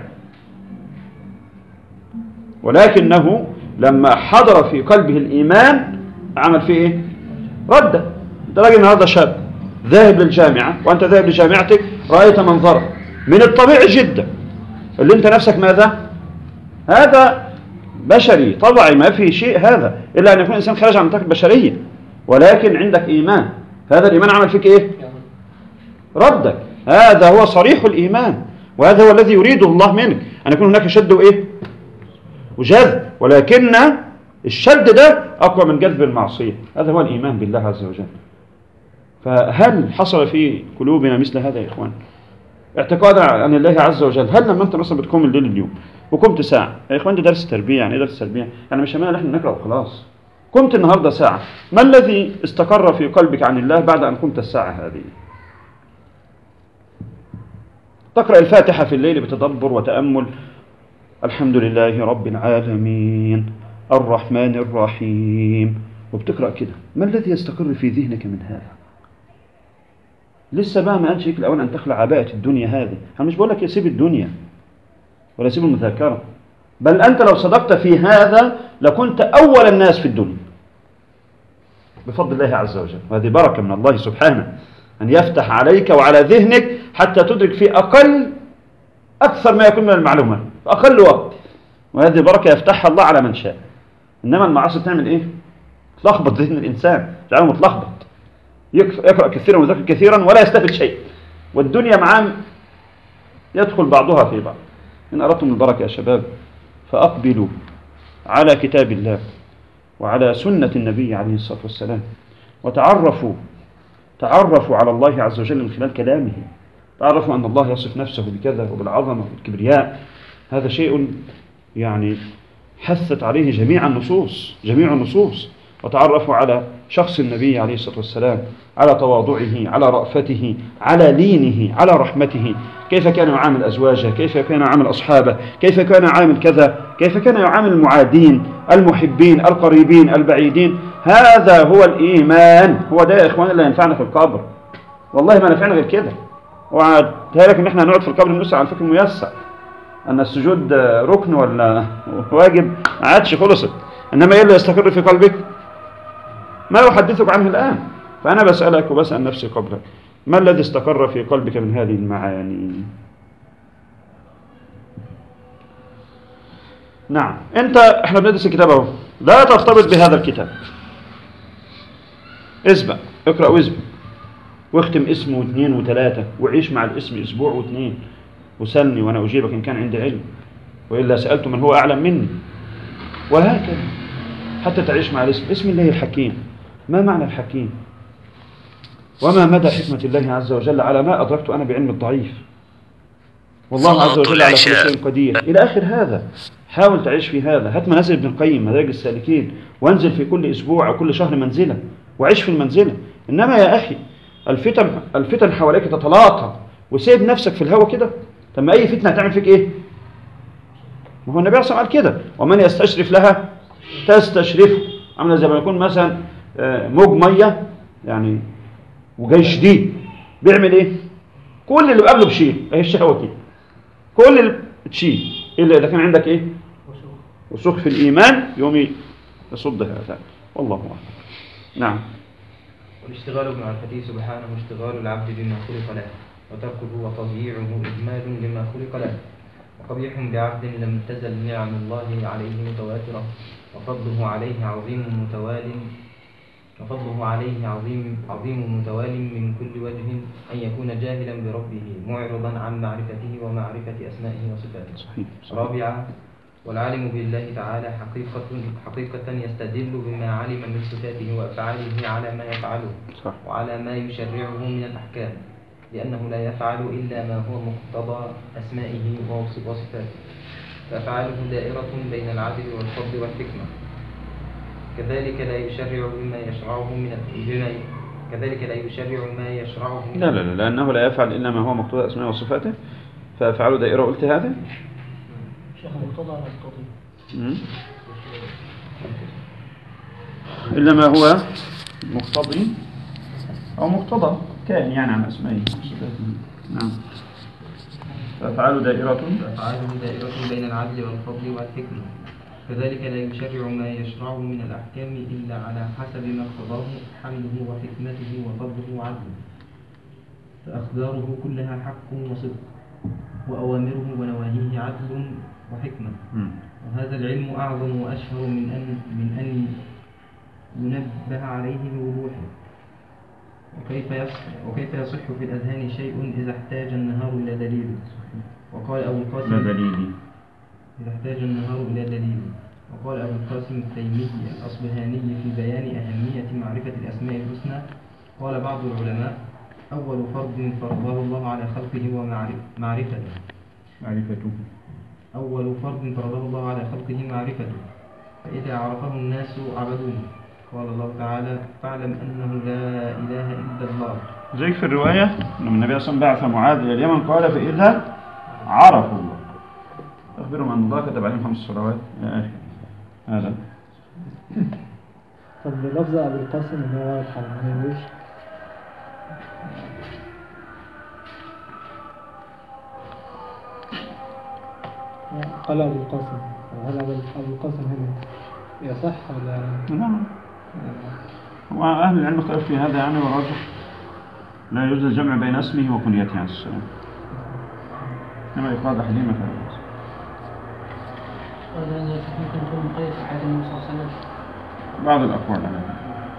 ولكنه لما حضر في قلبه الإيمان عمل فيه إيه؟ رد. أنت راجل النهارده شاب ذاهب للجامعة وأنت ذاهب لجامعتك، رأيت منظرا من الطبيعي جدا اللي أنت نفسك ماذا؟ هذا بشري طبعي ما في شيء هذا إلا أن يكون إنسان خارج عن نطاق البشرية، ولكن عندك إيمان، فهذا الإيمان عمل فيك إيه؟ ردك. هذا هو صريح الإيمان، وهذا هو الذي يريده الله منك، أن يكون هناك شد وإيه؟ وجذب، ولكن الشد ده أقوى من جذب المعصية. هذا هو الإيمان بالله عز وجل. فهل حصل في قلوبنا مثل هذا يا إخوان؟ اعتقاد عن الله عز وجل. هل لما أنت مثلا بتقوم الليل اليوم وقمت ساعة. يا إخوان ده درس تربية. يعني إيه درس تربية؟ يعني مش همنا نحن نقرأ وخلاص. قمت النهاردة ساعة، ما الذي استقر في قلبك عن الله بعد أن قمت الساعة هذه؟ تقرأ الفاتحة في الليل بتدبر وتأمل، الحمد لله رب العالمين الرحمن الرحيم، وبتقرأ كده، ما الذي يستقر في ذهنك من هذا؟ لسه بقى ما قالش الأول أن تخلع عباءة الدنيا هذه. أنا مش بقول لك يسيب الدنيا ولا يسيب المذاكرة، بل أنت لو صدقت في هذا لكنت أول الناس في الدنيا بفضل الله عز وجل. وهذه بركة من الله سبحانه أن يفتح عليك وعلى ذهنك حتى تدرك في أقل أكثر ما يكون من المعلومات في أقل وقت، وهذه بركة يفتحها الله على من شاء. إنما المعاصي تعمل إيه؟ تلخبط ذهن الإنسان، جعله متلخبط، يقرأ كثيرا ويذاكر كثيرا ولا يستفيد شيء، والدنيا معاه يدخل بعضها في بعض. إن أردتم البركة يا شباب فأقبلوا على كتاب الله وعلى سنة النبي عليه الصلاة والسلام، وتعرفوا تعرفوا على الله عز وجل من خلال كلامه. تعرفوا أن الله يصف نفسه بكذا وبالعظمة والكبرياء، هذا شيء يعني حثت عليه جميع النصوص جميع النصوص. وتعرفوا على شخص النبي عليه الصلاة والسلام، على تواضعه، على رأفته، على لينه، على رحمته، كيف كان يعامل أزواجه، كيف كان يعامل أصحابه، كيف كان يعامل كذا، كيف كان يعامل المعادين، المحبين، القريبين، البعيدين. هذا هو الإيمان. هو ده يا إخوان اللي ينفعنا في القبر، والله ما نفعنا غير كده. وعدتها لك إن إحنا نقعد في القبر نسأل عن فكر ميسر أن السجود ركن ولا واجب، ما عادش خلصت. إنما إيه اللي يستقر في قلبك؟ ما أحدثك عنه الآن. فأنا بسألك وبسأل نفسي قبلك، ما الذي استقر في قلبك من هذه المعاني؟ نعم، أنت إحنا بندرس الكتاب أهو، لا ترتبط بهذا الكتاب، اسبق، اقرأ واسبق، واختم اسم واثنين وثلاثة، وعيش مع الاسم أسبوع واثنين، وسلني وأنا أجيبك إن كان عندي علم، وإلا سألت من هو أعلم مني، وهكذا حتى تعيش مع الاسم. اسم الله الحكيم. ما معنى الحكيم؟ وما مدى حكمة الله عز وجل على ما أدركت أنا بعلم الضعيف؟ والله عز وجل على كل شيء قدير إلى آخر هذا. حاول تعيش في هذا. هات منازل ابن القيم، مدارج السالكين، وانزل في كل أسبوع أو كل شهر منزلة وعيش في المنزلة. إنما يا أخي الفتن الفتن حواليك تتلاطم وسيب نفسك في الهوى كده. طب ما أي فتنة هتعمل فيك إيه؟ ما هو النبي عليه الصلاة والسلام قال كده، ومن يستشرف لها تستشرفه. عامله زي ما يكون مثلا موج ميه يعني وجاي شديد، بيعمل ايه؟ كل اللي قبله بشيل، اهي الشهوه كده، كل اللي تشيل الا اذا كان عندك ايه؟ وسوق في الايمان يوم يصد هذا. والله اعلم. نعم. والاشتغال بمعرفته سبحانه اشتغال العبد بما خلق له، وتركه وتضييعه إجمال لما خلق له، وقبيح بعبد لم تزل نعم الله عليه متواترة، وفضله عليه عظيم متوال وفضله عليه عظيم عظيم متوال من كل وجه، أن يكون جاهلا بربه معرضا عن معرفته ومعرفة أسمائه وصفاته. صحيح. صحيح. رابعا، والعالم بالله تعالى حقيقة حقيقة يستدل بما علم من صفاته وأفعاله على ما يفعله صح. وعلى ما يشرعه من الأحكام، لأنه لا يفعل إلا ما هو مقتضى أسمائه وصفاته، فأفعاله دائرة بين العدل والفضل والحكمة. كذلك لا يشرع بما يشرعه من بما كذلك لا يشرع ما يشرعه من لا لا لا لأنه لا يفعل إلا ما هو مقتضى أسمائه وصفاته، فأفعاله دائرة. قلت هذا؟ شيخ مقتضى مقتضي إلا ما هو مقتضي أو مقتضى كائن يعني عن أسمائه وصفاته. نعم. فأفعاله دائرة فأفعاله دائرة بين العدل والفضل والحكمة. كذلك لا يشرع ما يشرعه من الأحكام إلا على حسب ما اقتضاه حمله وحكمته وفضله وعدله، فأخباره كلها حق وصدق، وأوامره ونواهيه عدل وحكمة. م. وهذا العلم أعظم وأشهر من أن من أن ينبه عليه بوضوح. وكيف يصح وكيف يصح في الأذهان شيء إذا احتاج النهار إلى دليل. وقال أبو القاسم لا دليل إذا احتاج النهار إلى دليل. وقال أبو القاسم التيمي الأصبهاني في بيان أهمية معرفة الأسماء الحسنى، قال بعض العلماء: أول فرض فرضه الله على خلقه ومعرفته معرفته أول فرض فرضه الله على خلقه معرفته، فإذا عرفه الناس عبدوه. قال الله تعالى: فاعلم أنه لا إله إلا الله. زيك في الرواية لما النبي صلى الله عليه وسلم بعث معاذ إلى اليمن قال: فإذا عرفوا الله أخبرهم أن الله كتب عليهم خمس صلوات يا أخي. هذا طب لفظ أبي القاسم اللي هو واضح على معنى وش؟ قال أبو القاسم، هل أبو القاسم هنا يصح ولا؟ نعم. وأهل العلم اختلف في هذا يعني، والراجح لا يجوز الجمع بين اسمه وكنيته عليه السلام، كما يقال حليمة فارس. وهذا ممكن يكون مقيد في حياة النبي صلى الله عليه وسلم. بعض الأقوال على هذا.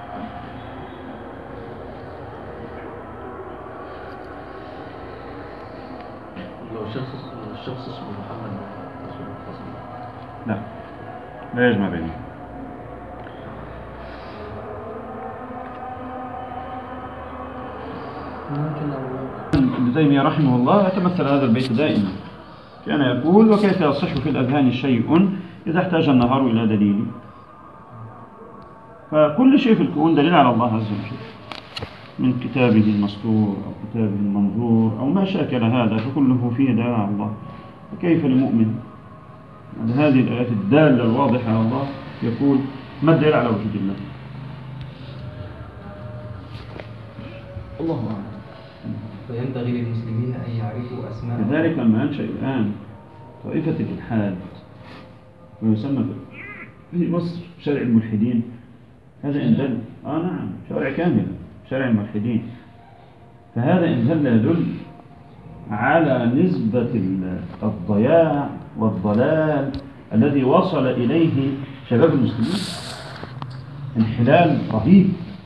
لو شخص الشخص اسمه محمد رسول الله لا لا يجمع بينهم. ابن تيمية رحمه الله يتمثل هذا البيت دائما، كان يقول: وكيف يصح في الأذهان شيء إذا احتاج النهار إلى دليل. فكل شيء في الكون دليل على الله عز وجل، من كتابه المسطور أو كتابه المنظور أو ما شاكل هذا، فكله فيه دلالة على الله. فكيف لمؤمن على هذه الآيات الدالة الواضحة على الله يقول: ما الدليل على وجود الله؟ الله أعلم. فينبغي للمسلمين أن يعرفوا أسماء. لذلك لما أنشأ الآن طائفة الإلحاد ويسمى في مصر شارع الملحدين، هذا إن دل آه نعم شارع كامل شارع الملحدين، فهذا إن دل يدل على نسبة الضياع والضلال الذي وصل إليه شباب المسلمين، انحلال رهيب.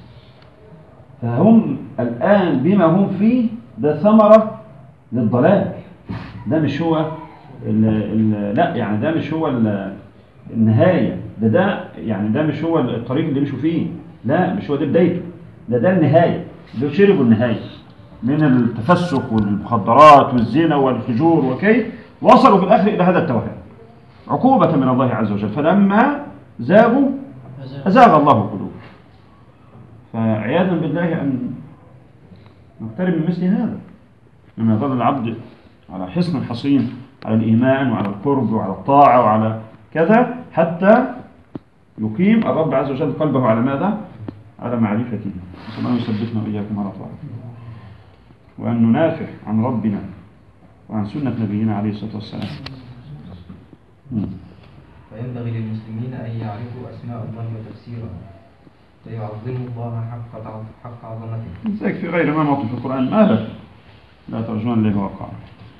فهم الآن بما هم فيه ده ثمرة للضلال، ده مش هو ال ال لا يعني ده مش هو النهاية، ده ده يعني ده مش هو الطريق اللي مشوا فيه، لا مش هو ده بدايته، ده ده النهاية، ده شربوا النهاية من التفسق والمخدرات والزنا والفجور، وكيف وصلوا في الآخر إلى هذا التوهان عقوبة من الله عز وجل. فلما زاغوا أزاغ الله قلوبهم. فعياذا بالله أن نقترب من مثل هذا، لما يظل العبد على حصن حصين على الإيمان وعلى القرب وعلى الطاعة وعلى كذا، حتى يقيم الرب عز وجل قلبه على ماذا؟ على معرفته. نسأل الله يثبتنا وإياكم على طاعته، وأن ندافع عن ربنا وعن سنة نبينا عليه الصلاة والسلام. فينبغي للمسلمين أن يعرفوا أسماء الله وتفسيرها، فيعظموا الله حق حق عظمته. ذلك في غير ما موطن في القرآن: ما لكم لا ترجون له وقعا،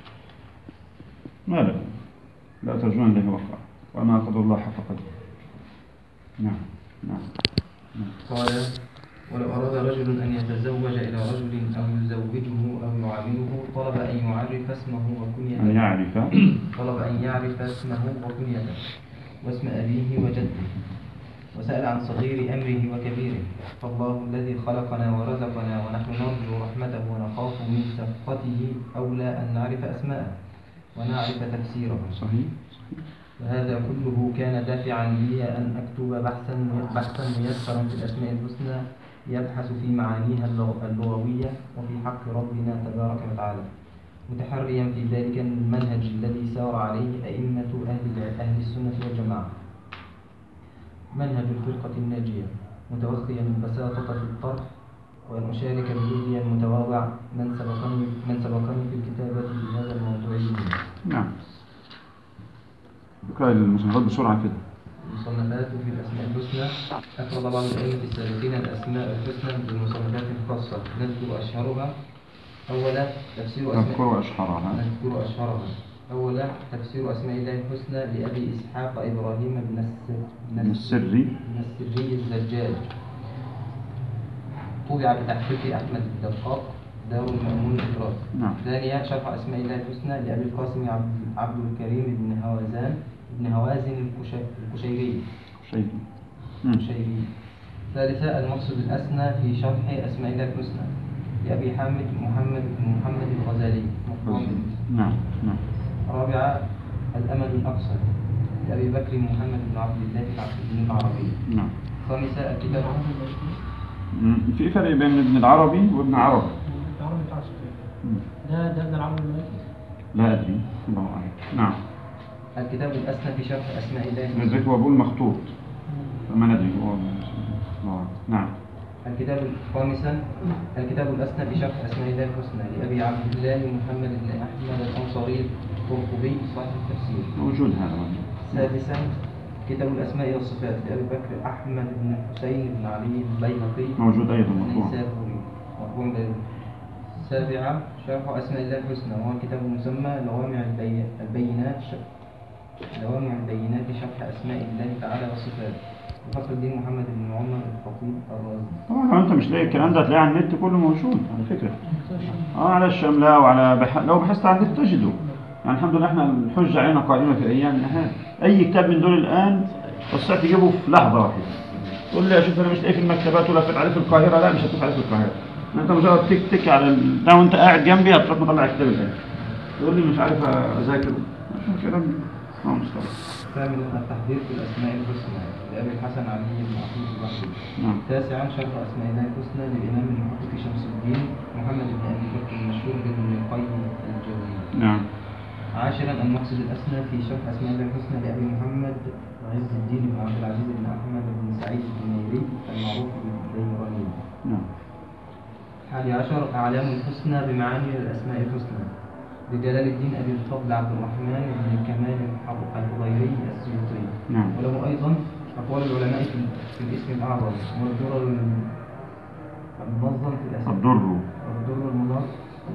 ما لكم لا ترجون له وقعا وما قدر الله حق قدره. نعم نعم نعم. قال: ولو أراد رجل أن يتزوج إلى رجل أو يزوجه أو يعامله طلب أن يعرف اسمه وكنيته أن يعرف طلب أن يعرف اسمه وكنيته واسم أبيه وجده، وسأل عن صغير أمره وكبيره. فالله الذي خلقنا ورزقنا ونحن نرجو رحمته ونخاف من سخطه أولى أن نعرف أسماءه ونعرف تفسيره. صحيح. وهذا كله كان دافعا لي أن أكتب بحثا بحثا ميسرا في الأسماء الحسنى يبحث في معانيها اللغوية وفي حق ربنا تبارك وتعالى، متحريا في ذلك المنهج الذي سار عليه أئمة أهل أهل السنة والجماعة، منهج الفرقة الناجية، متوخيا البساطة في الطرح، وأن أشارك بيدي المتواضع من سبقني من سبقني في الكتابة بهذا الموضوع. نعم. اقرأ المصنفات بسرعة كده. المصنفات في الأسماء الحسنى. أفرد بعض الأئمة السابقين الأسماء الحسنى بمصنفات خاصة، نذكر أشهرها. أولا تفسير أسماء نذكر أشهرها نذكر أشهرها أولا تفسير أسماء الله الحسنى لأبي إسحاق إبراهيم بن بن السري بن السري الزجاج، طبع بتحقيق أحمد الدقاق، دار المأمون الإدراك. نعم. ثانيا شرح أسماء الله الحسنى لأبي القاسم عبد الكريم بن هوازان بن هوازن الكشيري. الكشيري. ثالثا المقصد الأسنى في شرح أسماء الله الحسنى لأبي حامد محمد بن محمد الغزالي. نعم نعم. رابعا الأمل الأقصى لأبي بكر محمد بن عبد الله بن العربي. نعم. خامسة الكتاب. مم. في فرق بين ابن العربي وابن عربي. العربي بتاع مم. ده ده ده العربي المالكي. لا أدري الله أعلم. نعم. الكتاب الأسنى في شرح أسماء الله. لذلك هو بقول مخطوط فما ندري هو الله. نعم. الكتاب خامسا الكتاب الأسنى في شرح أسماء الله الحسنى لأبي عبد الله محمد بن أحمد الأنصاري القرطبي صاحب التفسير. موجود هذا. سادسا كتاب الأسماء والصفات لأبي بكر أحمد بن حسين بن علي البيهقي موجود أيضا مطبوع. النيسابوري مطبوع بيضاء. سابعا شرح أسماء الله الحسنى وهو كتاب مسمى لوامع البي... البينات ش... لوامع البينات شرح أسماء الله تعالى وصفاته لفخر الدين محمد بن عمر الخطيب الرازي. طبعا لو أنت مش لاقي الكلام ده هتلاقيه على النت كله موجود على فكرة. اه على الشملة وعلى بح... لو بحثت عن النت تجده. يعني الحمد لله احنا الحجة علينا قائمة في أيامنا هذه. أي كتاب من دول الآن تستطيع تجيبه في لحظة واحدة. تقول لي أشوف أنا مش لاقي في المكتبات ولا في عليه في القاهرة، لا مش هتشوف عليه في القاهرة. أنت مجرد تك تك على ال... ده وأنت قاعد جنبي هتروح مطلع كتاب الآن. تقول لي مش عارف أذاكر. مش كلام ما هو مستوى. ثامنا التحذير في الأسماء الحسنى لأبي الحسن علي بن عقيل البحري. نعم. تاسعا شرح أسماء الله الحسنى للإمام المحقق شمس الدين محمد بن أبي بكر المشهور بن القيم الجوزي. نعم. عاشرا المقصد الأسنى في شرح أسماء الله الحسنى لأبي محمد عز الدين بن عبد العزيز بن أحمد بن سعيد الدميري المعروف بالديمراني. نعم. الحادي عشر أعلام الحسنى بمعاني الأسماء الحسنى لجلال الدين أبي الفضل عبد الرحمن بن كمال الحضيري السيوطي. نعم. وله أيضا أقوال العلماء في, في الاسم الأعظم والدر المنظم في الأسماء. الضر. والدر المنظم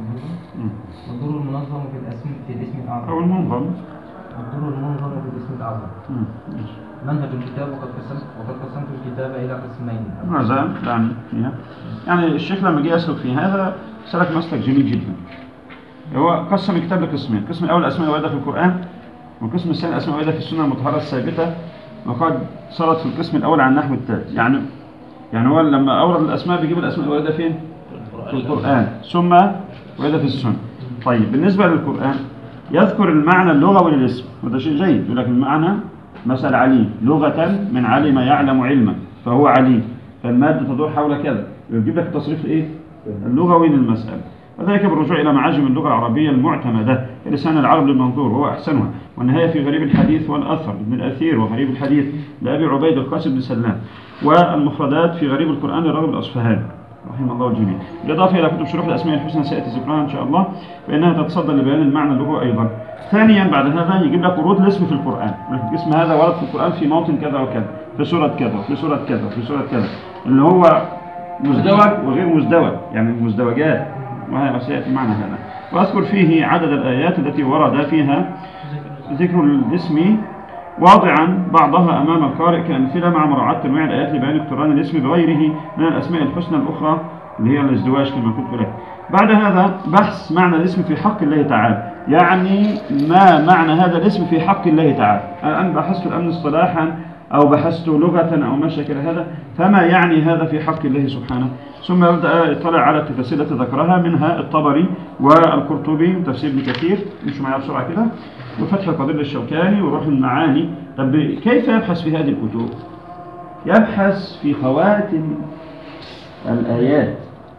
والدر المنظم في الاسم في الاسم الأعظم. أو المنظم. والدر المنظم في الاسم الأعظم. منهج الكتاب وقد قسمت وقد قسمت الكتاب إلى قسمين. ماذا يعني فيها؟ يعني الشيخ لما جه يسلك في هذا سلك مسلك جميل جدا. هو قسم الكتاب لقسمين، القسم الأول الأسماء الواردة في القرآن، والقسم الثاني الأسماء الواردة في السنة المطهرة الثابتة، وقد صارت في القسم الأول عن النحو التالي. يعني يعني هو لما أورد الأسماء بيجيب الأسماء الواردة فين؟ في القرآن، ثم واردة في السنة. طيب بالنسبة للقرآن يذكر المعنى اللغوي للاسم، وده شيء جيد. يقول لك المعنى مثل عليم لغة من علم يعلم علما فهو عليم، فالمادة تدور حول كذا، يجيب لك التصريف الايه؟ اللغوي للمسألة. وذلك بالرجوع إلى معاجم اللغة العربية المعتمدة لسان العرب للمنظور وهو أحسنها، والنهاية في غريب الحديث والأثر ابن الأثير وغريب الحديث لأبي عبيد القاسم بن سلام، والمفردات في غريب القرآن للراغب الأصفهاني رحمه الله الجميع. بالإضافة إلى كتب شروح الأسماء الحسنى سيأتي ذكرها إن شاء الله، فإنها تتصدى لبيان المعنى اللغوي أيضا. ثانيا بعد هذا يجيب لك ورود الاسم في القرآن، الاسم هذا ورد في القرآن في موطن كذا وكذا، في سورة كذا وفي سورة كذا وفي سورة كذا، اللي هو مزدوج وغير مزدوج، يعني المزدوجات، وهذا سيأتي معنا هذا. وأذكر فيه عدد الآيات التي ورد فيها ذكر الاسم واضعا بعضها أمام القارئ كأمثلة مع مراعاة تنويع الآيات لبيان اقتران الاسم بغيره من الأسماء الحسنى الأخرى اللي هي الازدواج كما كنت لك. بعد هذا بحث معنى الاسم في حق الله تعالى، يعني ما معنى هذا الاسم في حق الله تعالى. الآن بحثت الآن اصطلاحا أو بحثت لغة أو ما شكل هذا، فما يعني هذا في حق الله سبحانه. ثم يبدأ يطلع على التفاسير التي ذكرها منها الطبري والقرطبي وتفسير ابن كثير، مشوا معايا بسرعة كده، وفتح القدير الشوكاني وروح المعاني. طب كيف يبحث في هذه الكتب؟ يبحث في خواتم الآيات.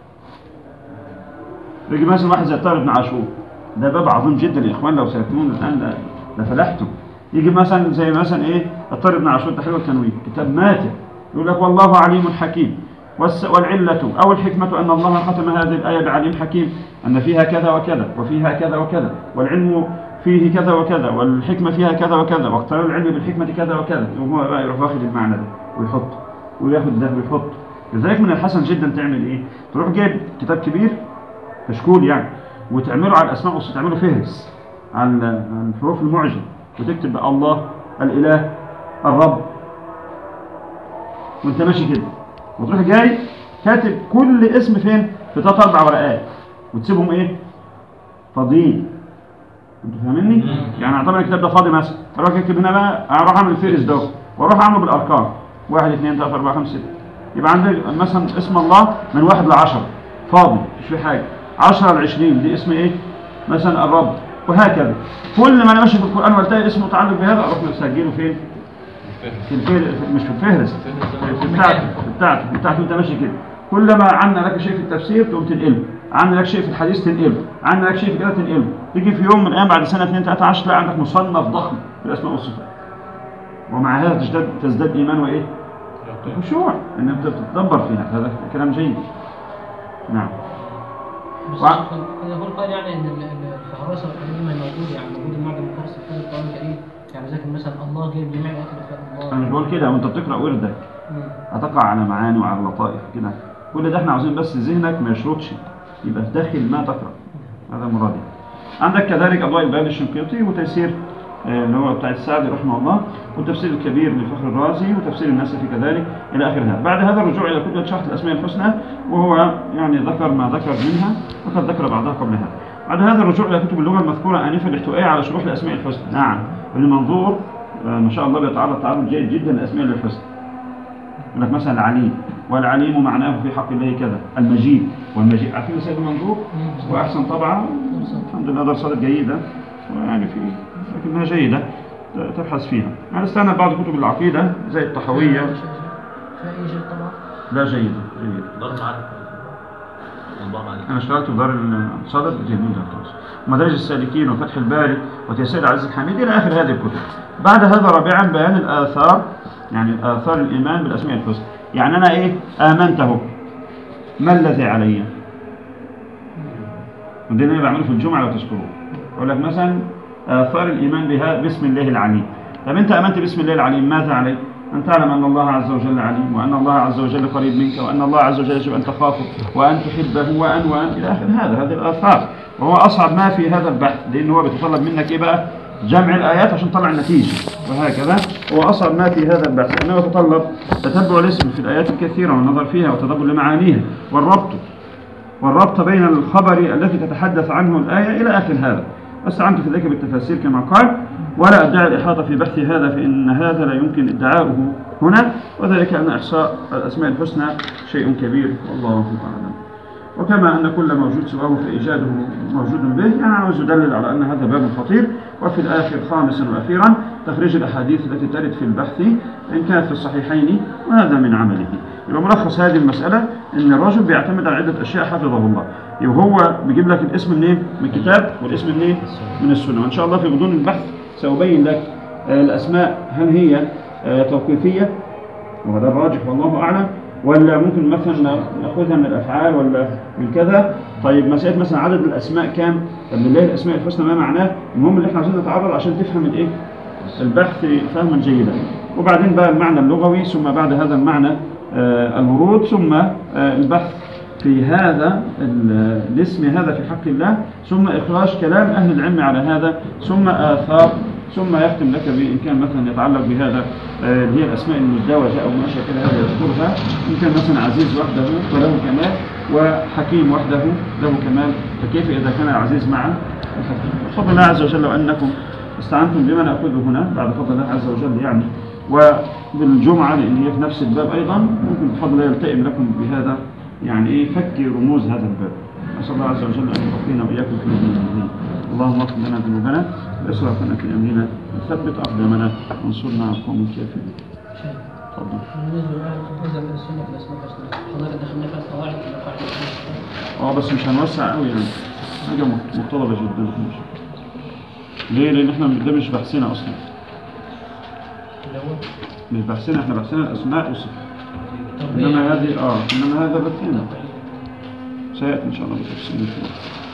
يجي مثلا واحد زي طارق بن عاشور، ده باب عظيم جدا يا إخوان، لو سلكتمون الآن لفلحتم. يجي مثلا زي مثلا إيه الطارق بن عاشور تحرير التنوير، كتاب ماتع، يقول لك والله عليم حكيم، والعلة أو الحكمة أن الله ختم هذه الآية بعليم حكيم، أن فيها كذا وكذا وفيها كذا وكذا، والعلم فيه كذا وكذا، والحكمة فيها كذا وكذا، واقتران العلم بالحكمة كذا وكذا. وهو بقى يروح واخد المعنى ده ويحط وياخد ده ويحط. لذلك من الحسن جدا تعمل إيه؟ تروح جايب كتاب كبير كشكول يعني، وتعمله على الأسماء وتعمله فهرس على الحروف المعجم، وتكتب الله، الإله، الرب، وانت ماشي كده، وتروح جاي كاتب كل اسم فين في ثلاث اربع ورقات، وتسيبهم ايه فاضيين. انتوا فاهميني؟ يعني اعتبر الكتاب ده فاضي مثلا، اروح اكتب هنا بقى، اروح اعمل الفهرس ده واروح اعمله بالارقام واحد اثنين ثلاثة أربعة خمسة ستة. يبقى عندي مثلا اسم الله من واحد لعشرة فاضي مش في حاجه. عشرة لعشرين دي اسم ايه؟ مثلا الرب. وهكذا. كل ما انا ماشي في القران والتقي اسم متعلق بهذا اروح مسجله فين؟ في الفهرس، مش في الفهرس، في بتاعته في بتاعته في بتاعته انت ماشي كده. كلما عنا لك شيء في التفسير تقوم تنقله، عنا لك شيء في الحديث تنقله، عنا لك شيء في كذا تنقله. تيجي في يوم من الايام بعد سنه اثنين ثلاثه عشر تلاقي عندك مصنف ضخم في الاسماء والصفات. ومع هذا تزداد تزداد ايمان وايه؟ خشوع ان انت بتتدبر فيها. هذا كلام جيد. نعم. بس وع- قد يقول قال يعني ان ال- ال- الفهرسه القديمه موجوده، يعني موجود المعجم الفارسي في القران الكريم، يعني ذاكر مثلا الله جايب جميع الايات اللي فيها انا مش الله. بقول كده، وانت بتقرا وردك مم. هتقع على معاني وعلى لطائف كده. كل ده احنا عاوزين بس ذهنك ما يشرطش، يبقى داخل ما تقرا. هذا مرادي. عندك كذلك اضواء البيان الشنقيطي وتيسير آه، اللي هو بتاع السعدي رحمه الله، والتفسير الكبير لفخر الرازي، وتفسير النسفي كذلك الى اخر هذا. بعد هذا الرجوع الى كتب شرح الاسماء الحسنى، وهو يعني ذكر ما ذكر منها وقد ذكر بعضها قبل هذا. بعد هذا الرجوع الى كتب اللغه المذكوره انفا الاحتوائيه على شروح الاسماء الحسنى. نعم. ابن منظور آه، ما شاء الله بيتعرض تعرض جيد جدا للاسماء الحسنى. يقول لك مثلا العليم، والعليم معناه في حق الله كذا، المجيد والمجيد. عارفين سيد المنظور؟ واحسن طبعا الحمد لله دراسات جيده، ويعني في لكنها جيده تبحث فيها. انا استنى بعض كتب العقيده زي الطحاويه. فيها اي شيء طبعا. لا جيده جيده. دار معارف والله معارف. انا اشتغلت في دار الصدر جميله خالص، ومدارج السالكين وفتح الباري وتيسير العزيز الحميد الى اخر هذه الكتب. بعد هذا رابعا بيان الاثار، يعني آثار الإيمان بالأسماء الحسنى. يعني أنا إيه؟ آمنته، ما الذي علي؟ وده اللي أنا بعمله في الجمعة لو تذكروه. أقول لك مثلا آثار الإيمان بها باسم الله العليم. طب أنت آمنت باسم الله العليم، ماذا عليك؟ أن تعلم أن الله عز وجل عليم، وأن الله عز وجل قريب منك، وأن الله عز وجل يجب أن تخافه، وأن تحبه، وأن وأن إلى آخر هذا. هذه الآثار، وهو أصعب ما في هذا البحث، لأنه هو بيتطلب منك إيه بقى؟ جمع الآيات عشان تطلع النتيجة، وهكذا هو أصعب ما في هذا البحث، لأنه يتطلب تتبع الاسم في الآيات الكثيرة والنظر فيها وتدبر لمعانيها والربط والربط بين الخبر التي تتحدث عنه الآية إلى آخر هذا. استعنت في ذلك بالتفاسير كما قال، ولا أدعي الإحاطة في بحث هذا، فإن هذا لا يمكن ادعاؤه هنا، وذلك أن إحصاء الأسماء الحسنى شيء كبير والله أعلم. وكما أن كل موجود سواه فإيجاده موجود به، يعني عاوز يدلل على أن هذا باب خطير. وفي الآخر خامسا وأخيرا تخريج الأحاديث التي ترد في البحث إن كانت في الصحيحين، وهذا من عمله. يبقى ملخص هذه المسألة إن الرجل بيعتمد على عدة أشياء حفظه الله. يبقى هو بيجيب لك الاسم منين؟ من الكتاب، والاسم منين؟ من السنة. وإن شاء الله في غضون البحث سأبين لك الأسماء هل هي توقيفية، وهذا الراجح والله أعلم، ولا ممكن مثلا ناخذها من الافعال ولا من كذا. طيب مساله مثلا عدد الاسماء كام؟ طب لله الاسماء الحسنى ما معناه؟ المهم اللي احنا عايزين نتعرض عشان تفهم الايه؟ البحث فهما جيدا. وبعدين بقى المعنى اللغوي، ثم بعد هذا المعنى آه الورود، ثم آه البحث في هذا الاسم هذا في حق الله، ثم اخراج كلام اهل العلم على هذا، ثم اثار، ثم يختم لك بإن كان مثلا يتعلق بهذا اللي هي الأسماء المزدوجة أو ما شابه هذا يذكرها. إن كان مثلا عزيز وحده فله كمال، وحكيم وحده له كمال، فكيف إذا كان العزيز مع الحكيم؟ بفضل الله عز وجل وأنكم استعنتم بما نأخذه هنا بعد فضل الله عز وجل يعني، وبالجمعة لأن هي في نفس الباب أيضا، ممكن بفضل الله يلتئم لكم بهذا يعني إيه فك رموز هذا الباب. أسأل الله عز وجل أن يوفقنا وإياكم في الدين. اللهم اغفر لنا ذنوبنا وإسرافنا في أمرنا، وثبت أقدامنا وانصرنا على القوم الكافرين. تفضل. بالنسبه للجزء من السنه في الاسماء الحسنى، حضرتك دخلنا في القواعد اه بس مش هنوسع قوي يعني، حاجة مطلبة جدا. ليه؟ لأن احنا ده مش بحثنا أصلا. مش بحثنا، احنا بحثنا الأسماء والصفات. إنما هذه اه إنما هذا بحثنا سيأتي إن شاء الله بتفصيل.